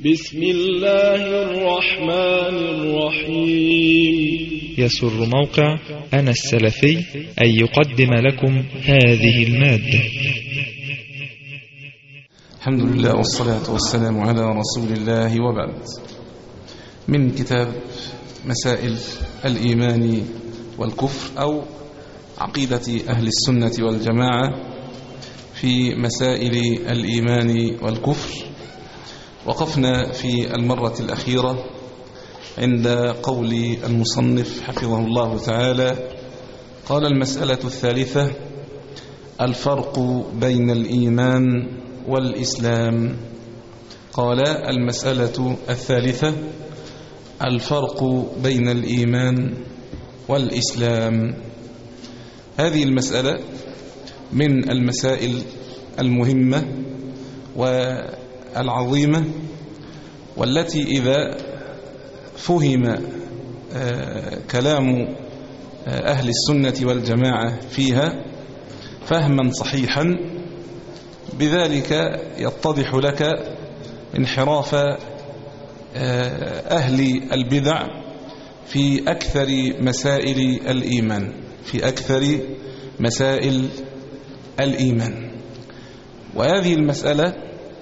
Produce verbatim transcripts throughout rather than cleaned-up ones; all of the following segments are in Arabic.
بسم الله الرحمن الرحيم. يسر موقع أنا السلفي أن يقدم لكم هذه المادة. الحمد لله والصلاة والسلام على رسول الله، وبعد. من كتاب مسائل الإيمان والكفر أو عقيدة أهل السنة والجماعة في مسائل الإيمان والكفر. وقفنا في المرة الأخيرة عند قول المصنف حفظه الله تعالى، قال: المسألة الثالثة: الفرق بين الإيمان والإسلام. قال: المسألة الثالثة: الفرق بين الإيمان والإسلام. هذه المسألة من المسائل المهمة والعظيمة، والتي إذا فهم كلام أهل السنة والجماعة فيها فهما صحيحا، بذلك يتضح لك انحراف أهل البدع في أكثر مسائل الإيمان في أكثر مسائل الإيمان. وهذه المسألة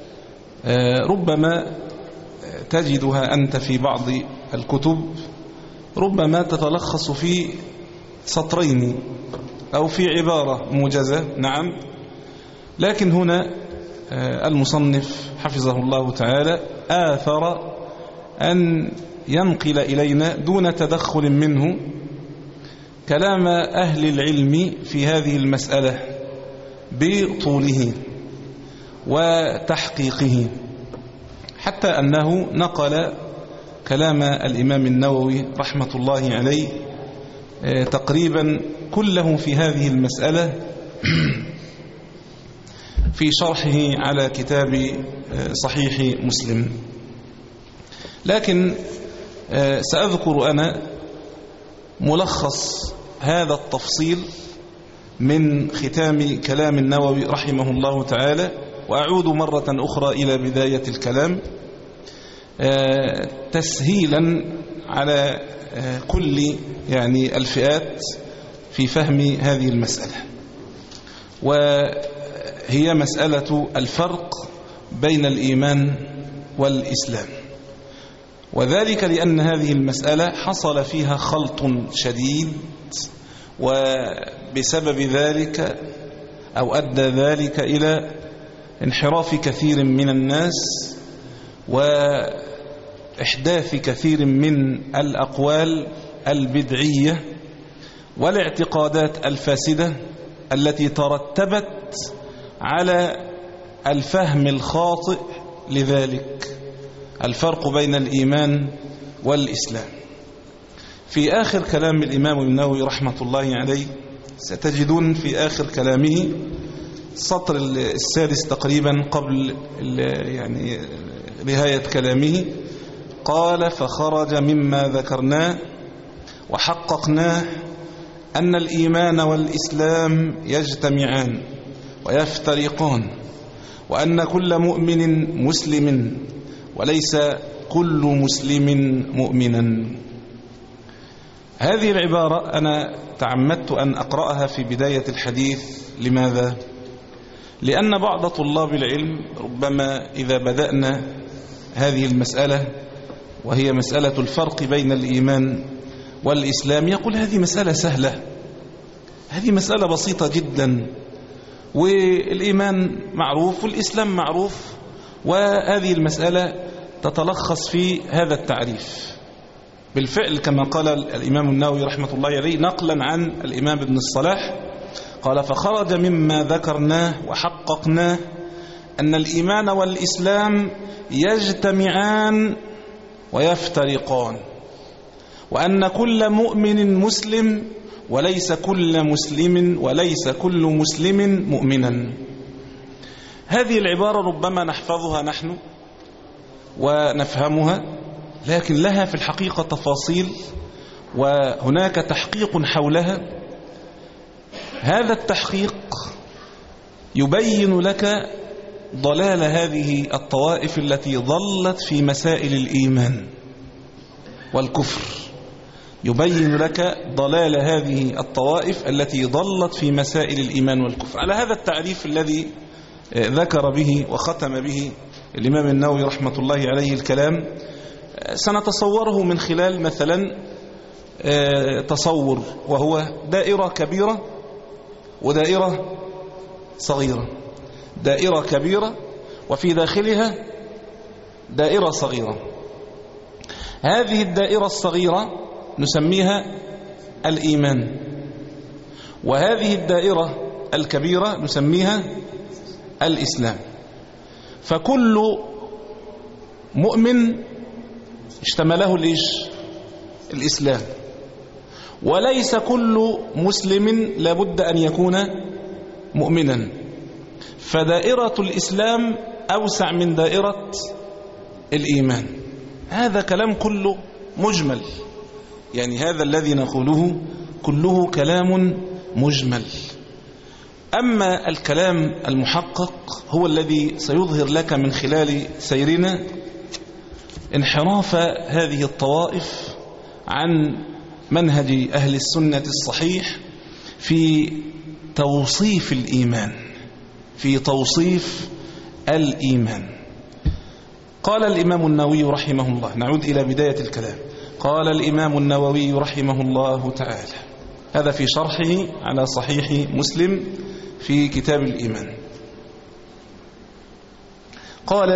ربما تجدها أنت في بعض الكتب، ربما تتلخص في سطرين أو في عبارة موجزة، نعم، لكن هنا المصنف حفظه الله تعالى آثر أن ينقل إلينا دون تدخل منه كلام أهل العلم في هذه المسألة بطوله وتحقيقه، حتى أنه نقل كلام الإمام النووي رحمة الله عليه تقريبا كله في هذه المسألة في شرحه على كتاب صحيح مسلم. لكن سأذكر أنا ملخص هذا التفصيل من ختام كلام النووي رحمه الله تعالى، وأعود مرة أخرى إلى بداية الكلام تسهيلا على كل يعني الفئات في فهم هذه المسألة، وهي مسألة الفرق بين الإيمان والإسلام. وذلك لأن هذه المسألة حصل فيها خلط شديد، وبسبب ذلك أو أدى ذلك إلى انحراف كثير من الناس وإحداث كثير من الأقوال البدعية والاعتقادات الفاسدة التي ترتبت على الفهم الخاطئ لذلك الفرق بين الإيمان والإسلام. في آخر كلام الإمام النووي رحمة الله عليه ستجدون في آخر كلامه السطر السادس تقريبا قبل يعني نهاية كلامه، قال: فخرج مما ذكرناه وحققناه أن الإيمان والإسلام يجتمعان ويفترقان، وأن كل مؤمن مسلم وليس كل مسلم مؤمنا. هذه العبارة أنا تعمدت أن أقرأها في بداية الحديث. لماذا؟ لأن بعض طلاب العلم ربما إذا بدأنا هذه المسألة وهي مسألة الفرق بين الإيمان والإسلام يقول: هذه مسألة سهلة، هذه مسألة بسيطة جدا، والإيمان معروف والإسلام معروف، وهذه المسألة تتلخص في هذا التعريف. بالفعل كما قال الإمام النووي رحمة الله عليه نقلا عن الإمام ابن الصلاح، قال: فخرج مما ذكرناه وحققناه أن الإيمان والإسلام يجتمعان ويفترقان، وأن كل مؤمن مسلم وليس كل مسلم وليس كل مسلم مؤمنا. هذه العبارة ربما نحفظها نحن ونفهمها، لكن لها في الحقيقة تفاصيل وهناك تحقيق حولها. هذا التحقيق يبين لك ضلال هذه الطوائف التي ضلت في مسائل الإيمان والكفر، يبين لك ضلال هذه الطوائف التي ضلت في مسائل الإيمان والكفر على هذا التعريف الذي ذكر به وختم به الإمام النووي رحمة الله عليه الكلام. سنتصوره من خلال مثلا تصور، وهو دائرة كبيرة ودائرة صغيرة. دائرة كبيرة وفي داخلها دائرة صغيرة. هذه الدائرة الصغيرة نسميها الإيمان، وهذه الدائرة الكبيرة نسميها الإسلام. فكل مؤمن اشتمله الإيش؟ الإسلام. وليس كل مسلم لابد أن يكون مؤمنا، فدائرة الإسلام أوسع من دائرة الإيمان. هذا كلام كله مجمل، يعني هذا الذي نقوله كله كلام مجمل. أما الكلام المحقق هو الذي سيظهر لك من خلال سيرنا انحراف هذه الطوائف عن منهج أهل السنة الصحيح في توصيف الإيمان، في توصيف الإيمان. قال الإمام النووي رحمه الله، نعود إلى بداية الكلام. قال الإمام النووي رحمه الله تعالى، هذا في شرحه على صحيح مسلم في كتاب الإيمان، قال: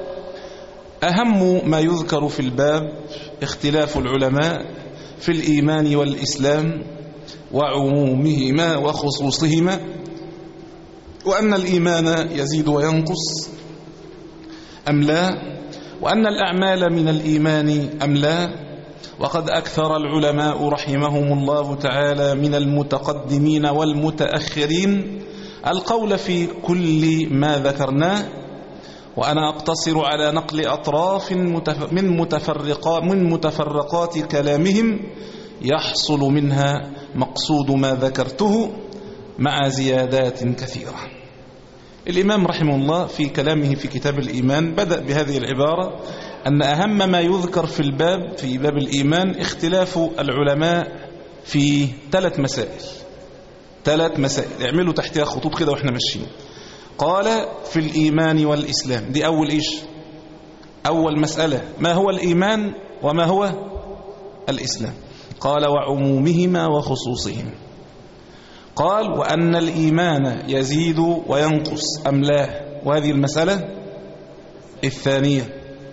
أهم ما يذكر في الباب اختلاف العلماء في الإيمان والإسلام وعمومهما وخصوصهما، وأن الإيمان يزيد وينقص أم لا، وأن الأعمال من الإيمان أم لا. وقد أكثر العلماء رحمهم الله تعالى من المتقدمين والمتأخرين القول في كل ما ذكرناه، وأنا أقتصر على نقل أطراف من متفرقات من متفرقات كلامهم يحصل منها مقصود ما ذكرته مع زيادات كثيرة. الإمام رحمه الله في كلامه في كتاب الإيمان بدأ بهذه العبارة: أن أهم ما يذكر في الباب في باب الإيمان اختلاف العلماء في ثلاث مسائل. ثلاث مسائل اعملوا تحتها خطوط كده واحنا ماشيين. قال: في الإيمان والإسلام. دي أول إيش؟ أول مسألة، ما هو الإيمان وما هو الإسلام؟ قال: وعمومهما وخصوصهما. قال: وأن الإيمان يزيد وينقص أم لا، وهذه المسألة الثانية.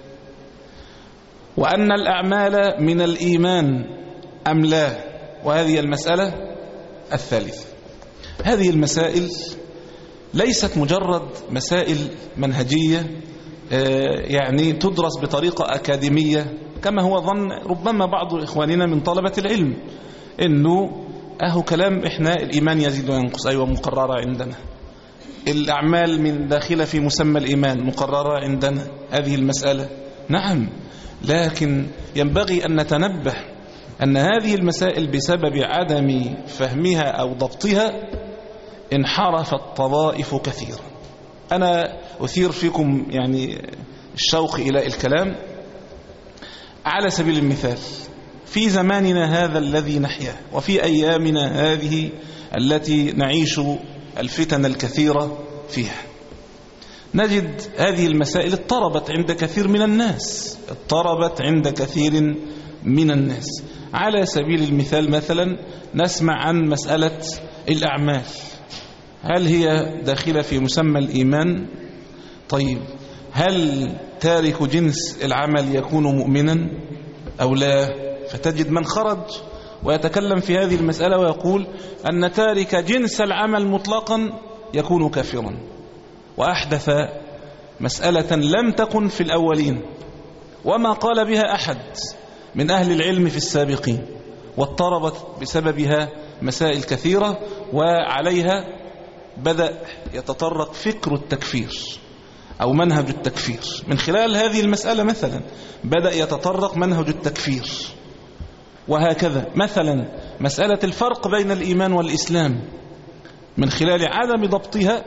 وأن الأعمال من الإيمان أم لا، وهذه المسألة الثالثة. هذه المسائل ليست مجرد مسائل منهجية يعني تدرس بطريقة أكاديمية كما هو ظن ربما بعض إخواننا من طلبة العلم، إنه أهو كلام إحنا الإيمان يزيد وينقص، أيوة مقررة عندنا. الأعمال من داخلة في مسمى الإيمان مقررة عندنا، هذه المسألة نعم. لكن ينبغي أن نتنبه أن هذه المسائل بسبب عدم فهمها أو ضبطها انحرفت طوائف كثيرة. أنا أثير فيكم يعني الشوق إلى الكلام. على سبيل المثال، في زماننا هذا الذي نحياه وفي أيامنا هذه التي نعيش الفتن الكثيرة فيها، نجد هذه المسائل اضطربت عند كثير من الناس اضطربت عند كثير من الناس. على سبيل المثال مثلا نسمع عن مسألة الأعمال، هل هي داخلة في مسمى الإيمان؟ طيب، هل تارك جنس العمل يكون مؤمنا أو لا؟ فتجد من خرج ويتكلم في هذه المسألة ويقول أن تارك جنس العمل مطلقا يكون كافرا، وأحدث مسألة لم تكن في الأولين وما قال بها أحد من أهل العلم في السابقين، واضطربت بسببها مسائل كثيرة، وعليها بدأ يتطرق فكر التكفير أو منهج التكفير. من خلال هذه المسألة مثلا بدأ يتطرق منهج التكفير، وهكذا مثلا مسألة الفرق بين الإيمان والإسلام من خلال عدم ضبطها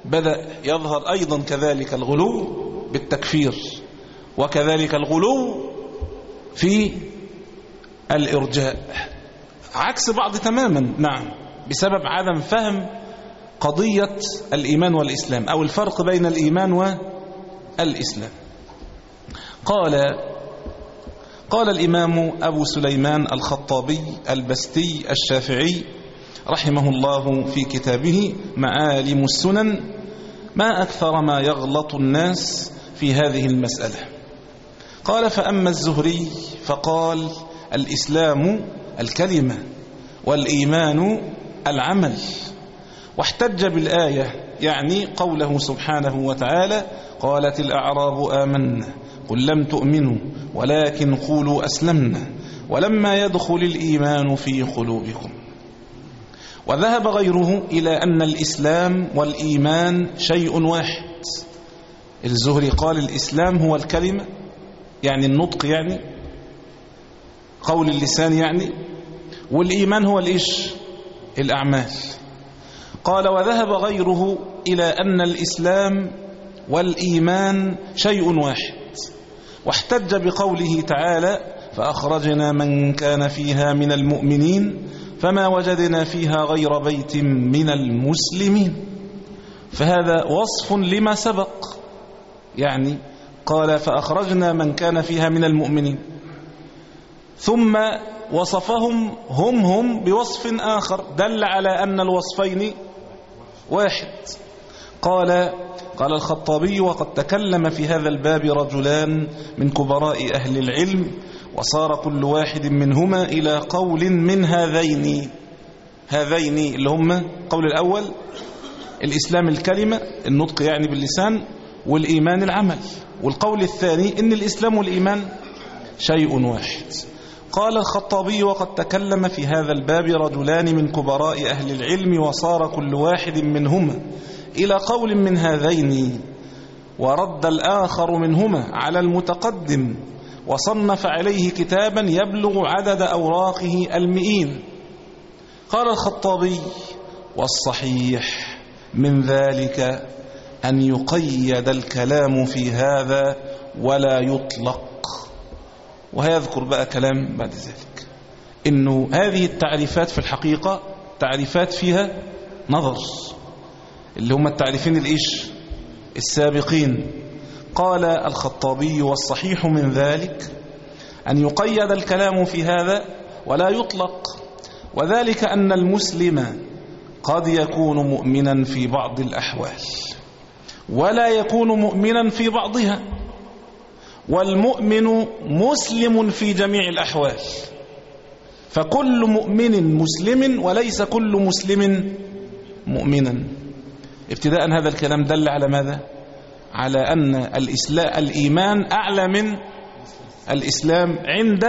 بدأ يظهر أيضا كذلك الغلو بالتكفير، وكذلك الغلو في الإرجاء، عكس بعض تماما. نعم، بسبب عدم فهم قضية الإيمان والإسلام، أو الفرق بين الإيمان والإسلام. قال قال الإمام أبو سليمان الخطابي البستي الشافعي رحمه الله في كتابه معالم السنن: ما أكثر ما يغلط الناس في هذه المسألة. قال: فأما الزهري فقال: الإسلام الكلمة والإيمان العمل، واحتج بالآية، يعني قوله سبحانه وتعالى: قالت الأعراب آمنا قل لم تؤمنوا ولكن قولوا أسلمنا ولما يدخل الإيمان في قلوبكم. وذهب غيره إلى أن الإسلام والإيمان شيء واحد. الزهري قال الإسلام هو الكلمة، يعني النطق، يعني قول اللسان يعني، والإيمان هو الإيش؟ الأعمال. قال: وذهب غيره إلى أن الإسلام والإيمان شيء واحد، واحتج بقوله تعالى: فأخرجنا من كان فيها من المؤمنين فما وجدنا فيها غير بيت من المسلمين. فهذا وصف لما سبق، يعني قال: فأخرجنا من كان فيها من المؤمنين، ثم وصفهم هم هم بوصف آخر دل على أن الوصفين واحد. قال قال الخطابي: وقد تكلم في هذا الباب رجلان من كبراء أهل العلم، وصار كل واحد منهما إلى قول من هذين هذين اللي هم قول الأول الإسلام الكلمة، النطق يعني باللسان، والإيمان العمل، والقول الثاني إن الإسلام والإيمان شيء واحد. قال الخطابي: وقد تكلم في هذا الباب رجلان من كبراء أهل العلم، وصار كل واحد منهما إلى قول من هذين، ورد الآخر منهما على المتقدم، وصنف عليه كتابا يبلغ عدد أوراقه المئين. قال الخطابي: والصحيح من ذلك أن يقيد الكلام في هذا ولا يطلق. وهيذكر بقى كلام بعد ذلك، إنه هذه التعريفات في الحقيقة تعريفات فيها نظر، اللي هم التعريفين الإيش السابقين. قال الخطابي: والصحيح من ذلك أن يقيد الكلام في هذا ولا يطلق، وذلك أن المسلم قد يكون مؤمنا في بعض الأحوال ولا يكون مؤمنا في بعضها، والمؤمن مسلم في جميع الأحوال، فكل مؤمن مسلم وليس كل مسلم مؤمنا. ابتداء هذا الكلام دل على ماذا؟ على أن الإسلام الإيمان أعلى من الإسلام عند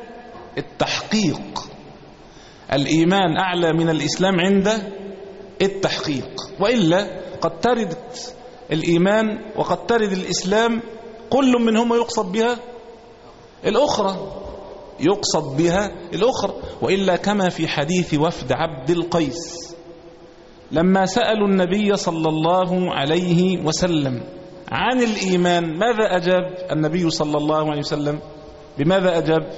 التحقيق. الإيمان أعلى من الإسلام عند التحقيق، وإلا قد ترد الإيمان وقد ترد الإسلام كل منهما يقصد بها الأخرى يقصد بها الأخرى وإلا كما في حديث وفد عبد القيس لما سألوا النبي صلى الله عليه وسلم عن الإيمان، ماذا أجاب النبي صلى الله عليه وسلم؟ بماذا أجاب؟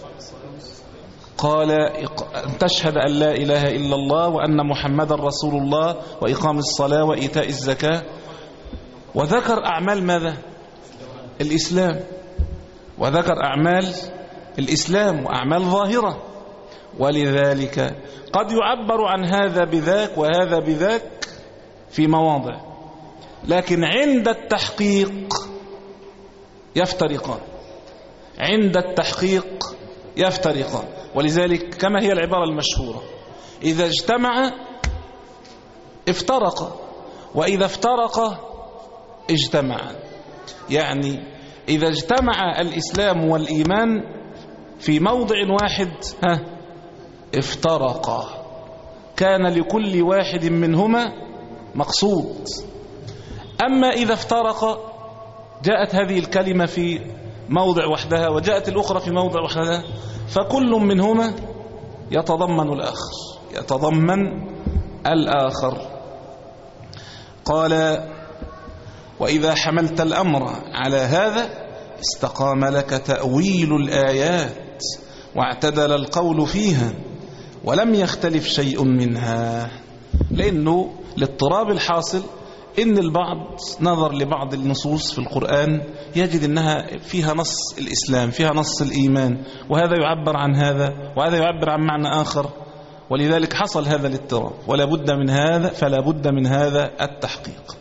قال: أن تشهد أن لا إله إلا الله وأن محمد رسول الله وإقام الصلاة وإيتاء الزكاة، وذكر أعمال ماذا؟ الإسلام، وذكر أعمال الإسلام وأعمال ظاهرة. ولذلك قد يعبر عن هذا بذاك وهذا بذاك في مواضع، لكن عند التحقيق يفترقان، عند التحقيق يفترقان. ولذلك كما هي العبارة المشهورة: إذا اجتمع افترق، وإذا افترق اجتمع. يعني إذا اجتمع الإسلام والإيمان في موضع واحد ها افترقا، كان لكل واحد منهما مقصود. أما إذا افترق جاءت هذه الكلمة في موضع وحدها وجاءت الأخرى في موضع وحدها، فكل منهما يتضمن الآخر يتضمن الآخر. قال وإذا حملت الأمر على هذا استقام لك تأويل الآيات واعتدل القول فيها ولم يختلف شيء منها. لأنه الاضطراب الحاصل إن البعض نظر لبعض النصوص في القرآن يجد أنها فيها نص الإسلام، فيها نص الإيمان، وهذا يعبر عن هذا وهذا يعبر عن معنى آخر، ولذلك حصل هذا الاضطراب، ولا بد من هذا فلا بد من هذا التحقيق.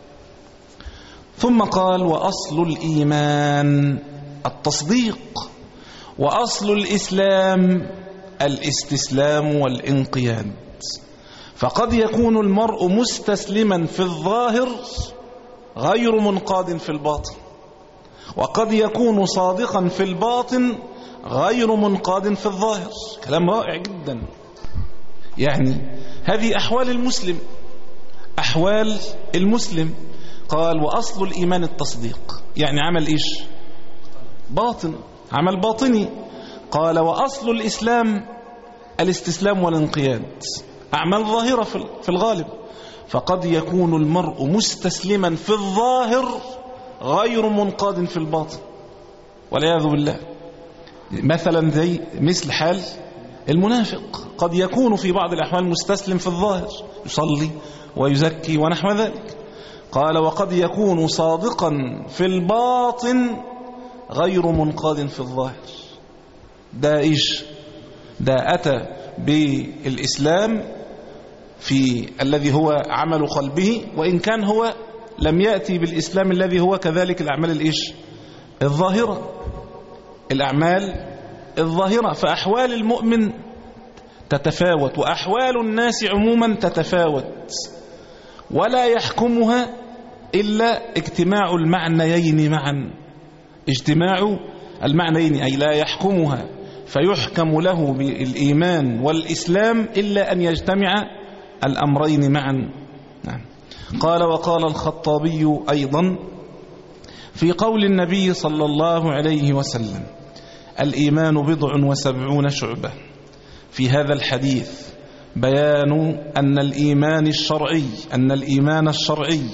ثم قال وأصل الإيمان التصديق، وأصل الإسلام الاستسلام والانقياد. فقد يكون المرء مستسلما في الظاهر غير منقاد في الباطن، وقد يكون صادقا في الباطن غير منقاد في الظاهر. كلام رائع جدا. يعني هذه أحوال المسلم، أحوال المسلم. قال وأصل الإيمان التصديق، يعني عمل إيش؟ باطن، عمل باطني. قال وأصل الإسلام الاستسلام والانقياد، أعمال ظاهرة في الغالب. فقد يكون المرء مستسلما في الظاهر غير منقاد في الباطن والعياذ بالله. مثلا زي مثل حال المنافق، قد يكون في بعض الأحوال مستسلم في الظاهر، يصلي ويزكي ونحو ذلك. قال وقد يكون صادقا في الباطن غير منقاد في الظاهر. ده إيش؟ ده أتى بالإسلام في الذي هو عمل قلبه، وإن كان هو لم يأتي بالإسلام الذي هو كذلك الأعمال الإيش؟ الظاهرة، الأعمال الظاهرة. فأحوال المؤمن تتفاوت، وأحوال الناس عموما تتفاوت، ولا يحكمها إلا اجتماع المعنيين معا. اجتماع المعنيين أي لا يحكمها فيحكم له بالإيمان والإسلام إلا أن يجتمع الأمرين معا. نعم. قال وقال الخطابي أيضا في قول النبي صلى الله عليه وسلم الإيمان بضع وسبعون شعبة، في هذا الحديث بيان أن الإيمان الشرعي أن الإيمان الشرعي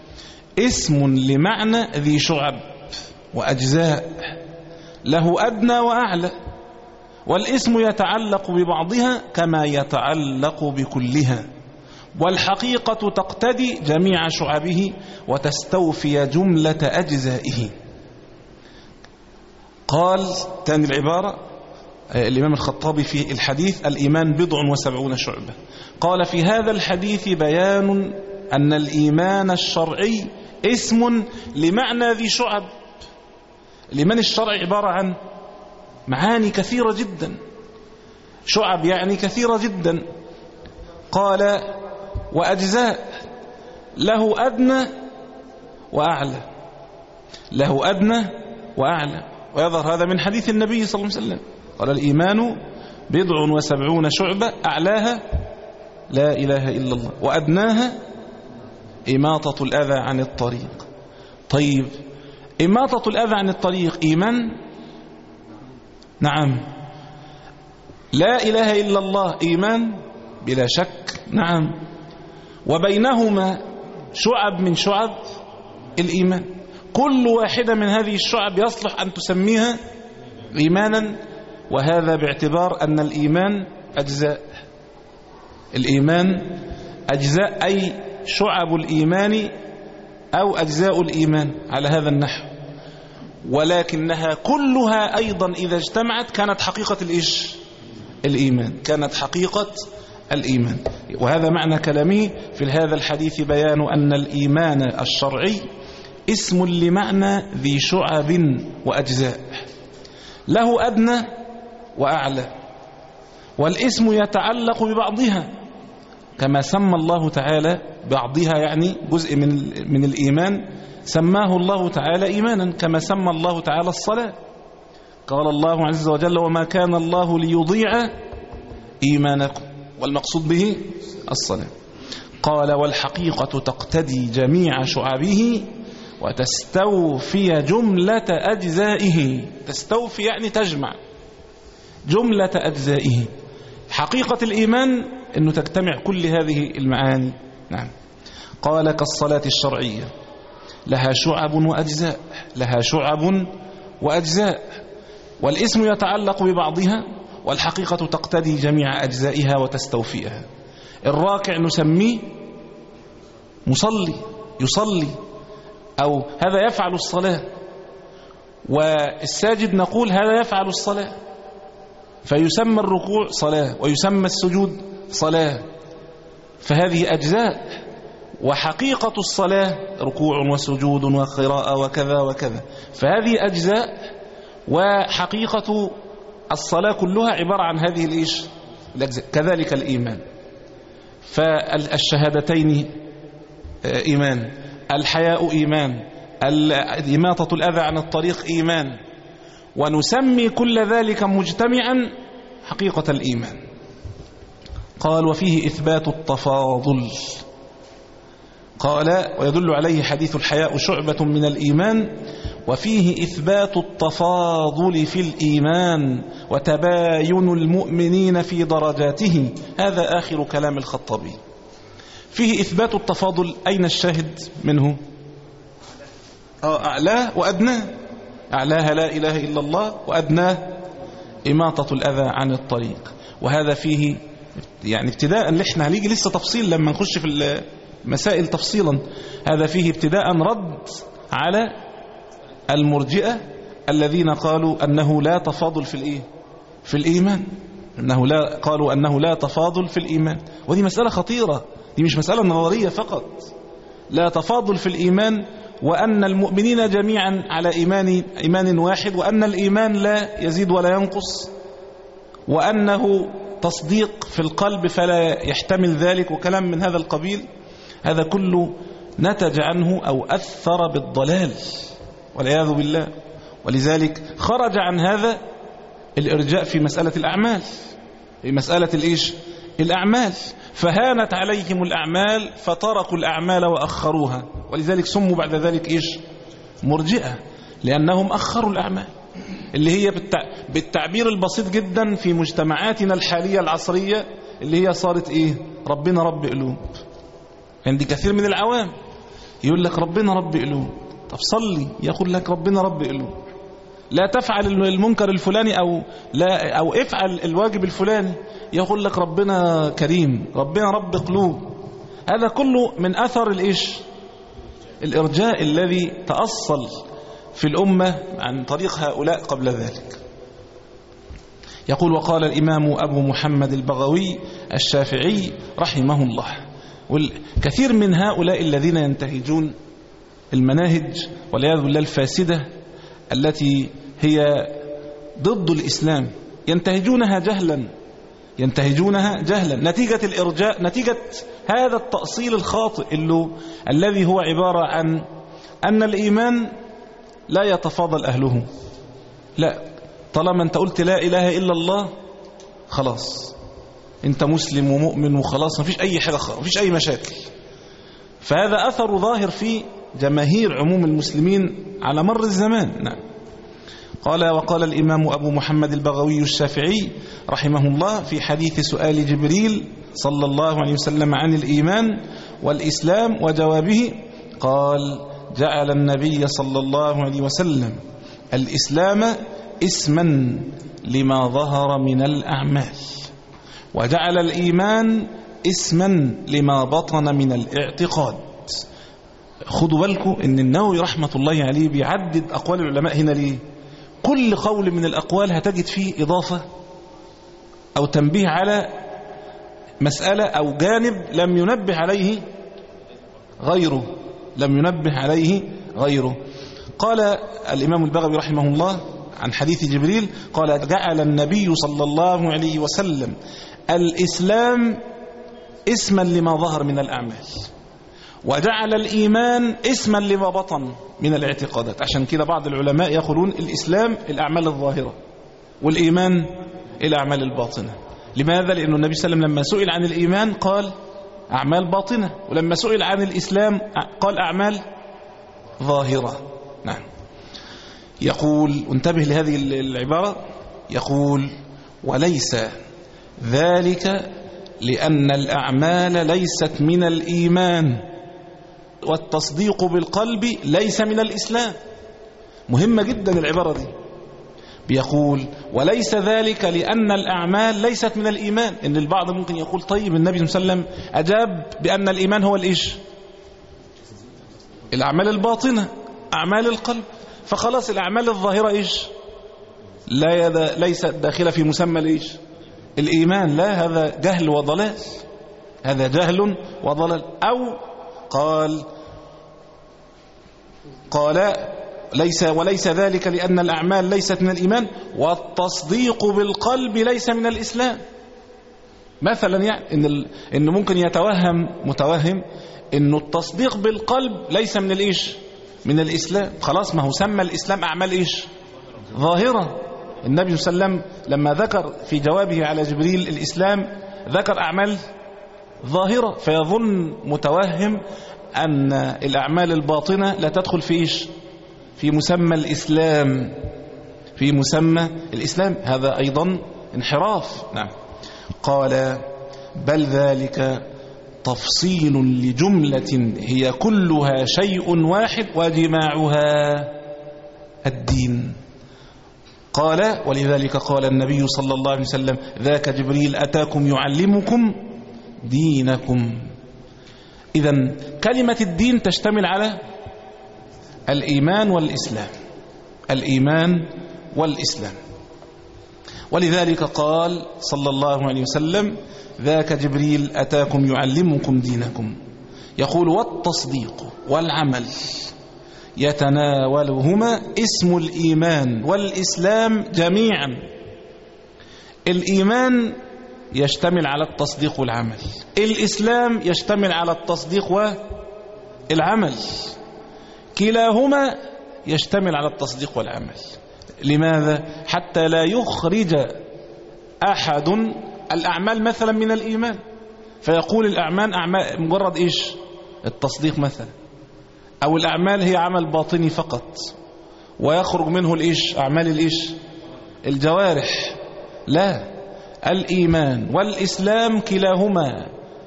اسم لمعنى ذي شعب وأجزاء، له أدنى وأعلى، والاسم يتعلق ببعضها كما يتعلق بكلها، والحقيقة تقتدي جميع شعبه وتستوفي جملة أجزائه. قال تاني العبارة الإمام الخطابي في الحديث الإيمان بضع وسبعون شعبة، قال في هذا الحديث بيان أن الإيمان الشرعي اسم لمعنى ذي شعب. الإيمان الشرعي عبارة عن معاني كثيرة جدا، شعب يعني كثيرة جدا. قال وأجزاء، له أدنى وأعلى، له أدنى وأعلى، ويظهر هذا من حديث النبي صلى الله عليه وسلم. قال الإيمان بضع وسبعون شعبة، أعلاها لا إله إلا الله، وأدناها إماطة الأذى عن الطريق. طيب إماطة الأذى عن الطريق إيمان؟ نعم. لا إله إلا الله إيمان؟ بلا شك نعم. وبينهما شعب من شعب الإيمان، كل واحدة من هذه الشعب يصلح أن تسميها إيمانا، وهذا باعتبار أن الإيمان أجزاء. الإيمان أجزاء، أي شعب الإيمان أو أجزاء الإيمان على هذا النحو، ولكنها كلها أيضا إذا اجتمعت كانت حقيقة الإيش؟ الإيمان، كانت حقيقة الإيمان. وهذا معنى كلامه في هذا الحديث بيان أن الإيمان الشرعي اسم لمعنى ذي شعب وأجزاء، له أدنى وأعلى، والاسم يتعلق ببعضها كما سمى الله تعالى بعضها، يعني جزء من من الإيمان سماه الله تعالى إيمانا، كما سمى الله تعالى الصلاة. قال الله عز وجل وما كان الله ليضيع إيمانكم، والمقصود به الصلاة. قال والحقيقة تقتدي جميع شعبه وتستوفي جملة أجزائه. تستوفي يعني تجمع جملة أجزائه. حقيقة الإيمان أنه تجتمع كل هذه المعاني. نعم. قال كالصلاة الشرعية لها شعب وأجزاء لها شعب وأجزاء والاسم يتعلق ببعضها والحقيقة تقتدي جميع أجزائها وتستوفيها. الراكع نسميه مصلي يصلي أو هذا يفعل الصلاة، والساجد نقول هذا يفعل الصلاة، فيسمى الركوع صلاة ويسمى السجود صلاة، فهذه أجزاء. وحقيقة الصلاة ركوع وسجود وقراءة وكذا وكذا، فهذه أجزاء. وحقيقة الصلاة كلها عبارة عن هذه الإيش الأجزاء. كذلك الإيمان، فالشهادتين إيمان، الحياء إيمان، إماطة الأذى عن الطريق إيمان، ونسمي كل ذلك مجتمعا حقيقة الإيمان. قال وفيه إثبات التفاضل، قال ويدل عليه حديث الحياء شعبة من الإيمان، وفيه إثبات التفاضل في الإيمان وتباين المؤمنين في درجاته. هذا آخر كلام الخطابي. فيه إثبات التفاضل، أين الشاهد منه؟ أعلاه وأدناه، أعلاها لا إله إلا الله وأدناه إماطة الأذى عن الطريق. وهذا فيه يعني ابتداء اللي احنا هنيجي لسه تفصيل لما نخش في المسائل تفصيلا. هذا فيه ابتداء رد على المرجئة الذين قالوا أنه لا تفاضل في الإيه في الإيمان، أنه لا قالوا أنه لا تفاضل في الإيمان. ودي مسألة خطيرة، دي مش مسألة نظرية فقط. لا تفاضل في الإيمان، وأن المؤمنين جميعا على إيمان إيمان واحد، وأن الإيمان لا يزيد ولا ينقص، وأنه تصديق في القلب فلا يحتمل ذلك، وكلام من هذا القبيل. هذا كله نتج عنه أو أثر بالضلال والعياذ بالله. ولذلك خرج عن هذا الإرجاء في مسألة الأعمال، في مسألة الإيش الأعمال، فهانت عليهم الأعمال فتركوا الأعمال وأخروها، ولذلك سموا بعد ذلك إيش مرجئة، لأنهم أخروا الأعمال، اللي هي بالتعبير البسيط جدا في مجتمعاتنا الحالية العصرية اللي هي صارت إيه ربنا رب قلوب. عندي كثير من العوام يقول لك ربنا رب قلوب، طب صلي يقول لك ربنا رب قلوب، لا تفعل المنكر الفلاني أو لا أو افعل الواجب الفلاني يقول لك ربنا كريم، ربنا رب قلوب. هذا كله من أثر الإيش الإرجاء الذي تأصل في الأمة عن طريق هؤلاء قبل ذلك. يقول وقال الإمام أبو محمد البغوي الشافعي رحمه الله، والكثير من هؤلاء الذين ينتهجون المناهج والعياذ بالله الفاسدة التي هي ضد الإسلام ينتهجونها جهلا ينتهجونها جهلا نتيجة الإرجاء، نتيجة هذا التأصيل الخاطئ اللي الذي هو عبارة عن أن الإيمان لا يتفاضل أهله. لا، طالما أنت قلت لا إله إلا الله خلاص أنت مسلم ومؤمن وخلاص، ما فيش أي حاجة، ما فيش أي مشاكل. فهذا أثر ظاهر في جماهير عموم المسلمين على مر الزمان. نعم. قال وقال الإمام أبو محمد البغوي الشافعي رحمه الله في حديث سؤال جبريل صلى الله عليه وسلم عن الإيمان والإسلام وجوابه، قال جعل النبي صلى الله عليه وسلم الإسلام اسما لما ظهر من الأعمال، وجعل الإيمان اسما لما بطن من الاعتقاد. خدوا بالكم ان النووي رحمة الله عليه بيعدد أقوال العلماء هنا ليه؟ كل قول من الأقوال هتجد فيه إضافة أو تنبيه على مسألة أو جانب لم ينبه عليه غيره لم ينبه عليه غيره. قال الإمام البغوي رحمه الله عن حديث جبريل قال جعل النبي صلى الله عليه وسلم الإسلام اسما لما ظهر من الأعمال، وجعل الإيمان اسما لما بطن من الاعتقادات. عشان كده بعض العلماء يقولون الإسلام الأعمال الظاهرة والإيمان الأعمال الباطنة. لماذا؟ لأن النبي صلى الله عليه وسلم لما سئل عن الإيمان قال أعمال باطنة، ولما سئل عن الإسلام قال أعمال ظاهرة. نعم. يقول انتبه لهذه العبارة، يقول وليس ذلك لأن الأعمال ليست من الإيمان، والتصديق بالقلب ليس من الإسلام. مهمة جدا العبارة دي. بيقول وليس ذلك لأن الأعمال ليست من الإيمان. إن البعض ممكن يقول طيب النبي صلى الله عليه وسلم أجاب بأن الإيمان هو الإيش؟ الأعمال الباطنة، أعمال القلب، فخلاص الأعمال الظاهرة إيش؟ لا يد... ليست داخلة في مسمى الإيش؟ الإيمان. لا، هذا جهل وضلال، هذا جهل وضلال. أو قال قال ليس وليس ذلك لأن الأعمال ليست من الإيمان والتصديق بالقلب ليس من الإسلام. مثلا يعني إن, ال... إن ممكن يتوهم متوهم إنه التصديق بالقلب ليس من الإيش؟ من الإسلام. خلاص، ما هو سمى الإسلام أعمال إيش؟ ظاهرة. النبي صلى الله عليه وسلم لما ذكر في جوابه على جبريل الإسلام ذكر أعمال ظاهرة، فيظن متوهم أن الأعمال الباطنة لا تدخل في إيش؟ في مسمى الإسلام، في مسمى الإسلام. هذا أيضا انحراف. نعم. قال بل ذلك تفصيل لجملة هي كلها شيء واحد وجماعها الدين. قال ولذلك قال النبي صلى الله عليه وسلم ذاك جبريل أتاكم يعلمكم دينكم. إذن كلمة الدين تشتمل على الإيمان والإسلام، الإيمان والإسلام. ولذلك قال صلى الله عليه وسلم ذاك جبريل أتاكم يعلمكم دينكم. يقول والتصديق والعمل يتناولهما اسم الإيمان والإسلام جميعا. الإيمان يشتمل على التصديق والعمل، الإسلام يشتمل على التصديق والعمل، كلاهما يشتمل على التصديق والعمل. لماذا؟ حتى لا يخرج أحد الأعمال مثلا من الإيمان فيقول الأعمال أعمال مجرد إيش؟ التصديق مثلا، أو الأعمال هي عمل باطني فقط ويخرج منه الإيش؟ أعمال الإيش؟ الجوارح. لا، الإيمان والإسلام كلاهما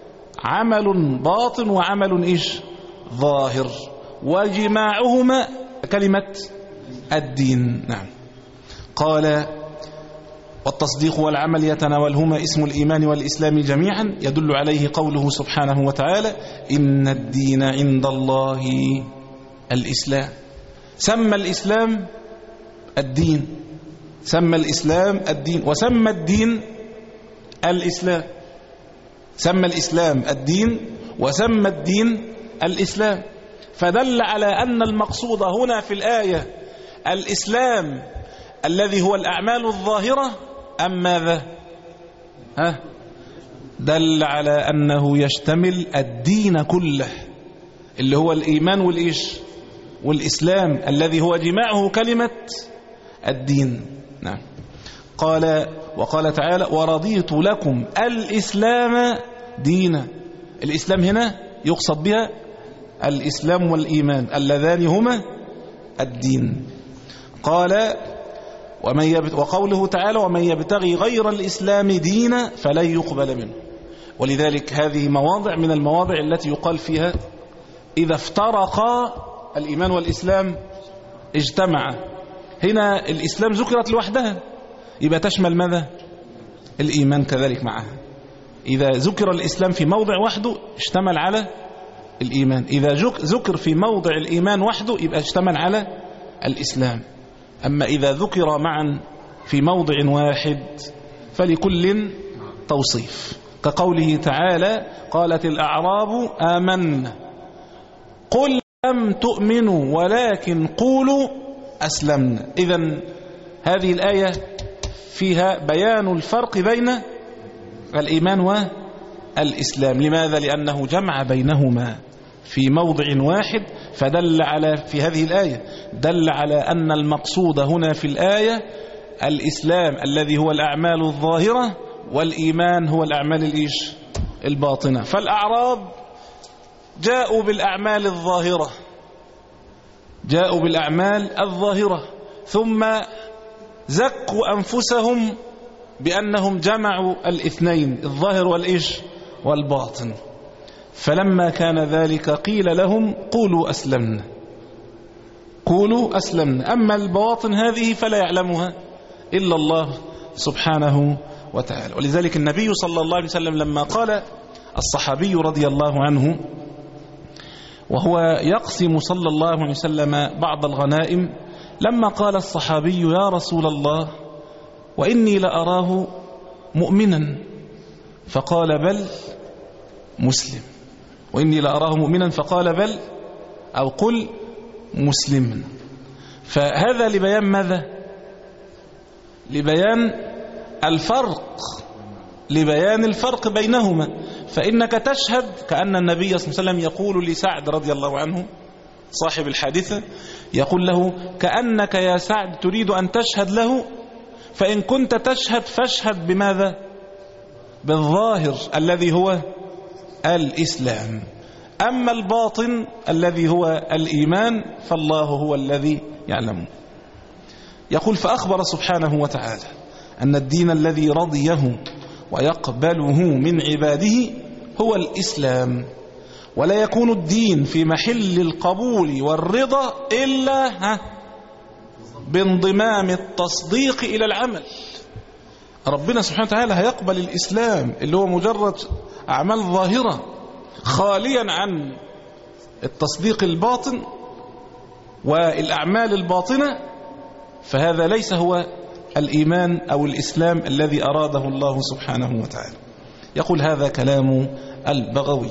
عمل باطن وعمل إيش؟ ظاهر، وجماعهما كلمة الدين. نعم. قال والتصديق والعمل يتناولهما اسم الإيمان والإسلام جميعا يدل عليه قوله سبحانه وتعالى إن الدين عند الله الإسلام. سمى الإسلام الدين، سمى الإسلام الدين، وسمى الدين الإسلام. سمى الإسلام الدين وسمى الدين الإسلام، فدل على أن المقصود هنا في الآية الإسلام الذي هو الأعمال الظاهرة أم ماذا؟ ها؟ دل على أنه يشتمل الدين كله اللي هو الإيمان والإيش؟ والإسلام الذي هو جماعه كلمة الدين. نعم. قال وقال تعالى ورضيت لكم الإسلام دينا. الإسلام هنا يقصد بها الإسلام والإيمان اللذان هما الدين. قال ومن يبت وقوله تعالى ومن يبتغي غير الإسلام دينا فلن يقبل منه. ولذلك هذه مواضع من المواضع التي يقال فيها إذا افترقا الإيمان والإسلام اجتمعا. هنا الإسلام ذكرت لوحدها يبقى تشمل ماذا؟ الإيمان كذلك معها. إذا ذكر الإسلام في موضع وحده اشتمل على الإيمان، إذا ذكر في موضع الإيمان وحده يبقى اشتمل على الإسلام. أما إذا ذكر معا في موضع واحد فلكل توصيف، كقوله تعالى قالت الأعراب آمنا قل لم تؤمنوا ولكن قولوا أسلمنا. إذن هذه الآية فيها بيان الفرق بين الإيمان والإسلام. لماذا؟ لأنه جمع بينهما في موضع واحد، فدل على في هذه الآية دل على أن المقصود هنا في الآية الإسلام الذي هو الأعمال الظاهرة، والإيمان هو الأعمال الإيش؟ الباطنة. فالأعراب جاءوا بالأعمال الظاهرة، جاءوا بالأعمال الظاهرة ثم زكوا أنفسهم بأنهم جمعوا الاثنين الظاهر والإيش؟ والباطن. فلما كان ذلك قيل لهم قولوا أسلمنا قولوا أسلمنا، أما البواطن هذه فلا يعلمها إلا الله سبحانه وتعالى. ولذلك النبي صلى الله عليه وسلم لما قال الصحابي رضي الله عنه وهو يقسم صلى الله عليه وسلم بعض الغنائم، لما قال الصحابي يا رسول الله وإني لأراه مؤمنا، فقال بل مسلم، وإني لأراه مؤمنا فقال بل أو قل مسلما. فهذا لبيان ماذا؟ لبيان الفرق، لبيان الفرق بينهما. فإنك تشهد كأن النبي صلى الله عليه وسلم يقول لسعد رضي الله عنه صاحب الحادثة، يقول له كأنك يا سعد تريد أن تشهد له، فإن كنت تشهد فاشهد بماذا؟ بالظاهر الذي هو الإسلام، أما الباطن الذي هو الإيمان فالله هو الذي يعلمه. يقول فأخبر سبحانه وتعالى أن الدين الذي رضيه ويقبله من عباده هو الإسلام، ولا يكون الدين في محل القبول والرضا إلا بانضمام التصديق إلى العمل. ربنا سبحانه وتعالى هيقبل الإسلام اللي هو مجرد أعمال ظاهرة خاليا عن التصديق الباطن والأعمال الباطنة، فهذا ليس هو الإيمان أو الإسلام الذي أراده الله سبحانه وتعالى. يقول هذا كلام البغوي.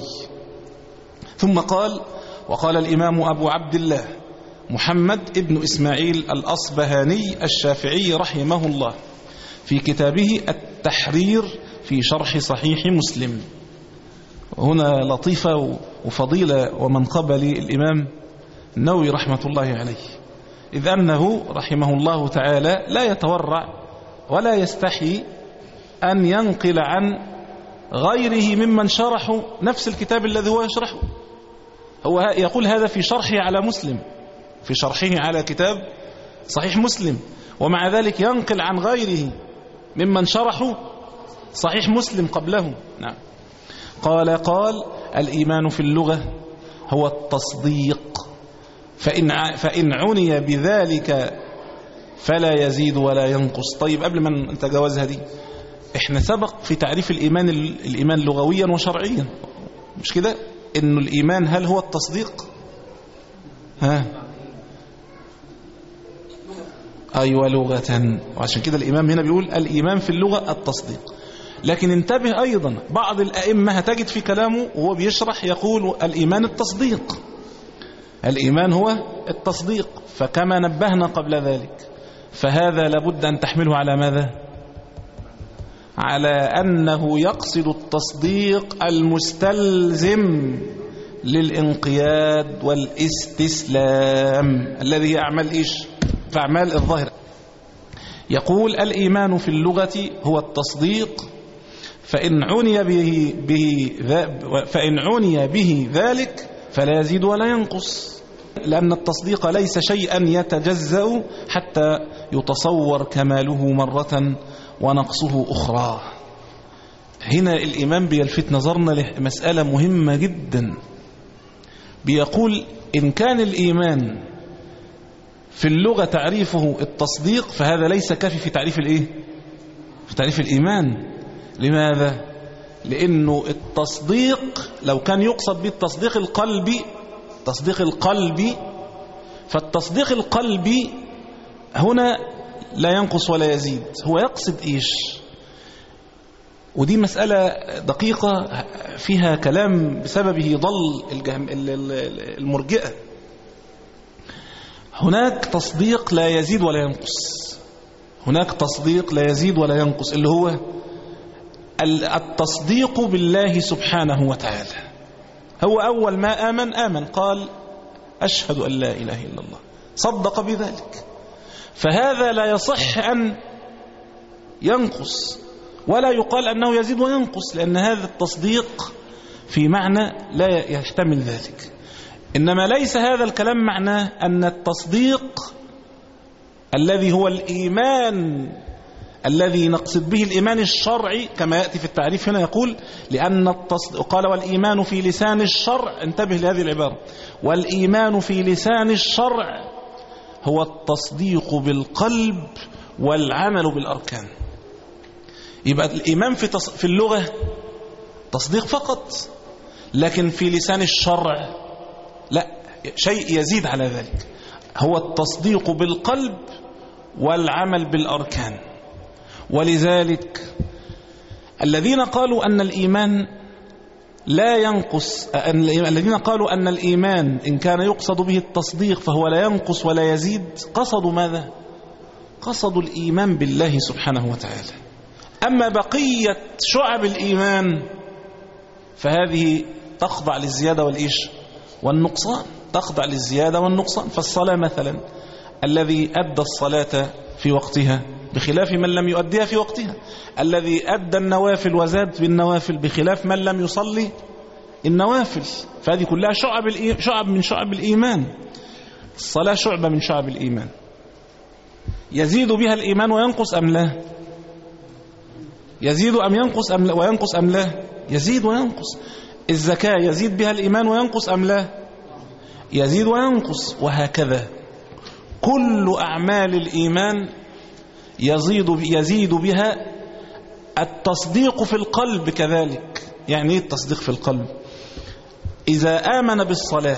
ثم قال وقال الإمام أبو عبد الله محمد ابن إسماعيل الأصبهاني الشافعي رحمه الله في كتابه التحرير في شرح صحيح مسلم. هنا لطيفة وفضيلة ومنقبة للإمام النووي رحمة الله عليه، إذ أنه رحمه الله تعالى لا يتورع ولا يستحي أن ينقل عن غيره ممن شرحوا نفس الكتاب الذي هو يشرحه. هو يقول هذا في شرحه على مسلم، في شرحه على كتاب صحيح مسلم، ومع ذلك ينقل عن غيره ممن شرحوا صحيح مسلم قبله. نعم. قال قال الإيمان في اللغة هو التصديق، فإن, فإن عني بذلك فلا يزيد ولا ينقص. طيب قبل ما نتجاوزها دي، احنا سبق في تعريف الإيمان الإيمان لغويا وشرعيا، مش كده؟ إنه الإيمان هل هو التصديق؟ ها أيوة لغة، وعشان كده الإمام هنا بيقول الإيمان في اللغة التصديق. لكن انتبه أيضا، بعض الأئمة هتجد في كلامه وهو بيشرح يقول الإيمان التصديق، الإيمان هو التصديق. فكما نبهنا قبل ذلك، فهذا لابد أن تحمله على ماذا؟ على أنه يقصد التصديق المستلزم للانقياد والاستسلام الذي هي أعمال إيش؟ في أعمال الظاهرة. يقول الإيمان في اللغة هو التصديق، فإن عني به, به فإن عني به ذلك فلا يزيد ولا ينقص، لأن التصديق ليس شيئا يتجزأ حتى يتصور كماله مرة ونقصه أخرى. هنا الإمام بيلفت نظرنا لمسألة مهمة جدا، بيقول إن كان الإيمان في اللغة تعريفه التصديق، فهذا ليس كافي في تعريف الإيه؟ في تعريف الإيمان. لماذا؟ لأنه التصديق لو كان يقصد بالتصديق القلبي، تصديق القلبي، فالتصديق القلبي هنا لا ينقص ولا يزيد. هو يقصد إيش؟ ودي مسألة دقيقة فيها كلام بسببه ضل المرجئة. هناك تصديق لا يزيد ولا ينقص، هناك تصديق لا يزيد ولا ينقص، اللي هو التصديق بالله سبحانه وتعالى. هو أول ما آمن آمن قال أشهد أن لا إله إلا الله، صدق بذلك، فهذا لا يصح أن ينقص ولا يقال أنه يزيد وينقص، لأن هذا التصديق في معنى لا يحتمل ذلك. إنما ليس هذا الكلام معناه أن التصديق الذي هو الإيمان الذي نقصد به الإيمان الشرعي كما يأتي في التعريف هنا، يقول لأن التصديق قال والإيمان في لسان الشرع، انتبه لهذه العبارة، والإيمان في لسان الشرع هو التصديق بالقلب والعمل بالأركان. يبقى الإيمان في, تص... في اللغة تصديق فقط، لكن في لسان الشرع لا، شيء يزيد على ذلك، هو التصديق بالقلب والعمل بالأركان. ولذلك الذين قالوا أن الإيمان لا ينقص، الذين قالوا أن الإيمان إن كان يقصد به التصديق فهو لا ينقص ولا يزيد، قصدوا ماذا؟ قصدوا الإيمان بالله سبحانه وتعالى. أما بقية شعب الإيمان فهذه تخضع للزيادة والإيش والنقصان، تخضع للزيادة والنقصان. فالصلاة مثلا، الذي أدى الصلاة في وقتها بخلاف من لم يؤديها في وقتها، الذي أدى النوافل وزاد بالنوافل بخلاف من لم يصلي النوافل، فهذه كلها شعب, شعب من شعب الإيمان. الصلاة شعبة من شعب الإيمان، يزيد بها الإيمان وينقص أم لا؟ يزيد أم ينقص أم لا؟ وينقص أم لا؟ يزيد وينقص. الزكاة يزيد بها الإيمان وينقص أم لا؟ يزيد وينقص. وهكذا كل أعمال الإيمان يزيد يزيد بها التصديق في القلب كذلك. يعني ايه التصديق في القلب؟ إذا آمن بالصلاة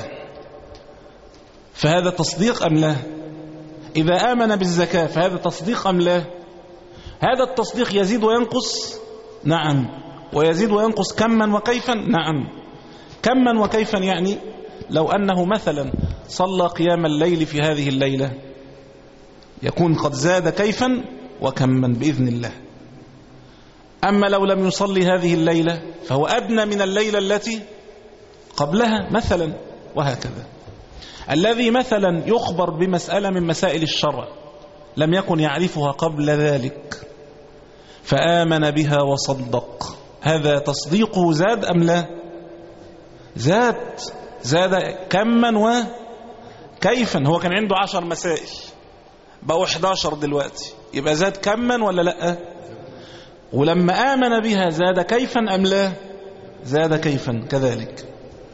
فهذا تصديق أم لا؟ إذا آمن بالزكاة فهذا تصديق أم لا؟ هذا التصديق يزيد وينقص، نعم، ويزيد وينقص كما وكيفا، نعم، كما وكيفا. يعني لو أنه مثلا صلى قيام الليل في هذه الليلة يكون قد زاد كيفا وكما بإذن الله. أما لو لم يصلي هذه الليلة فهو أدنى من الليلة التي قبلها مثلا، وهكذا. الذي مثلا يخبر بمسألة من مسائل الشرع لم يكن يعرفها قبل ذلك فآمن بها وصدق، هذا تصديقه زاد أم لا؟ زاد، زاد كما وكيفا. هو كان عنده عشر مسائل بقوا احداشر دلوقتي، يبقى زاد كما ولا لا؟ ولما آمن بها زاد كيفا أم لا؟ زاد كيفا كذلك.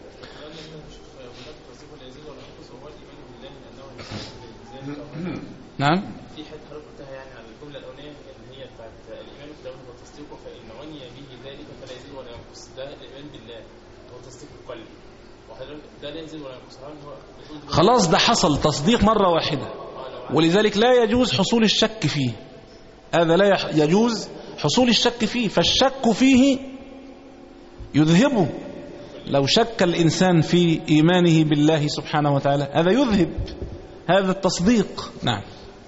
نعم. في حته حضرتك قلتها يعني على الجمله الاولانيه اللي هي بتاعت الايمان بالله والتصديق فان عني به ذلك فلا يزيد ولا ينقص، ده الايمان بالله هو تصديق القلب، وحضرتك ده لا يزيد ولا ينقص. هو خلاص ده حصل تصديق مرة واحدة، ولذلك لا يجوز حصول الشك فيه، هذا لا يجوز حصول الشك فيه، فالشك فيه يذهبه. لو شك الإنسان في إيمانه بالله سبحانه وتعالى هذا يذهب هذا التصديق. نعم.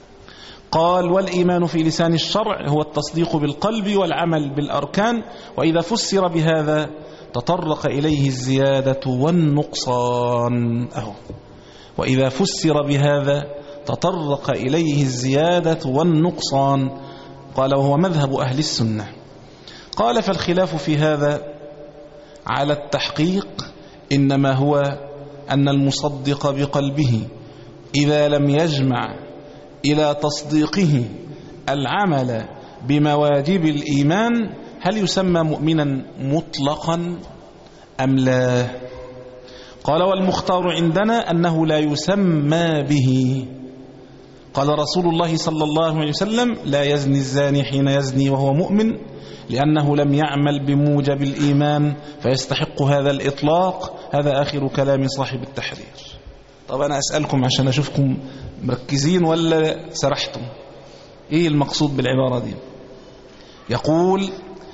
قال والإيمان في لسان الشرع هو التصديق بالقلب والعمل بالأركان، وإذا فسر بهذا تطرق إليه الزيادة والنقصان. أهو وإذا فسر بهذا تطرق إليه الزيادة والنقصان. قال وهو مذهب أهل السنة. قال فالخلاف في هذا على التحقيق إنما هو أن المصدق بقلبه إذا لم يجمع إلى تصديقه العمل بمواجب الإيمان هل يسمى مؤمنا مطلقا أم لا؟ قال والمختار عندنا أنه لا يسمى به. قال رسول الله صلى الله عليه وسلم لا يزني الزاني حين يزني وهو مؤمن لأنه لم يعمل بموجب الإيمان فيستحق هذا الإطلاق. هذا آخر كلام صاحب التحرير. طب أنا أسألكم عشان أشوفكم مركزين ولا سرحتم، إيه المقصود بالعبارة دي؟ يقول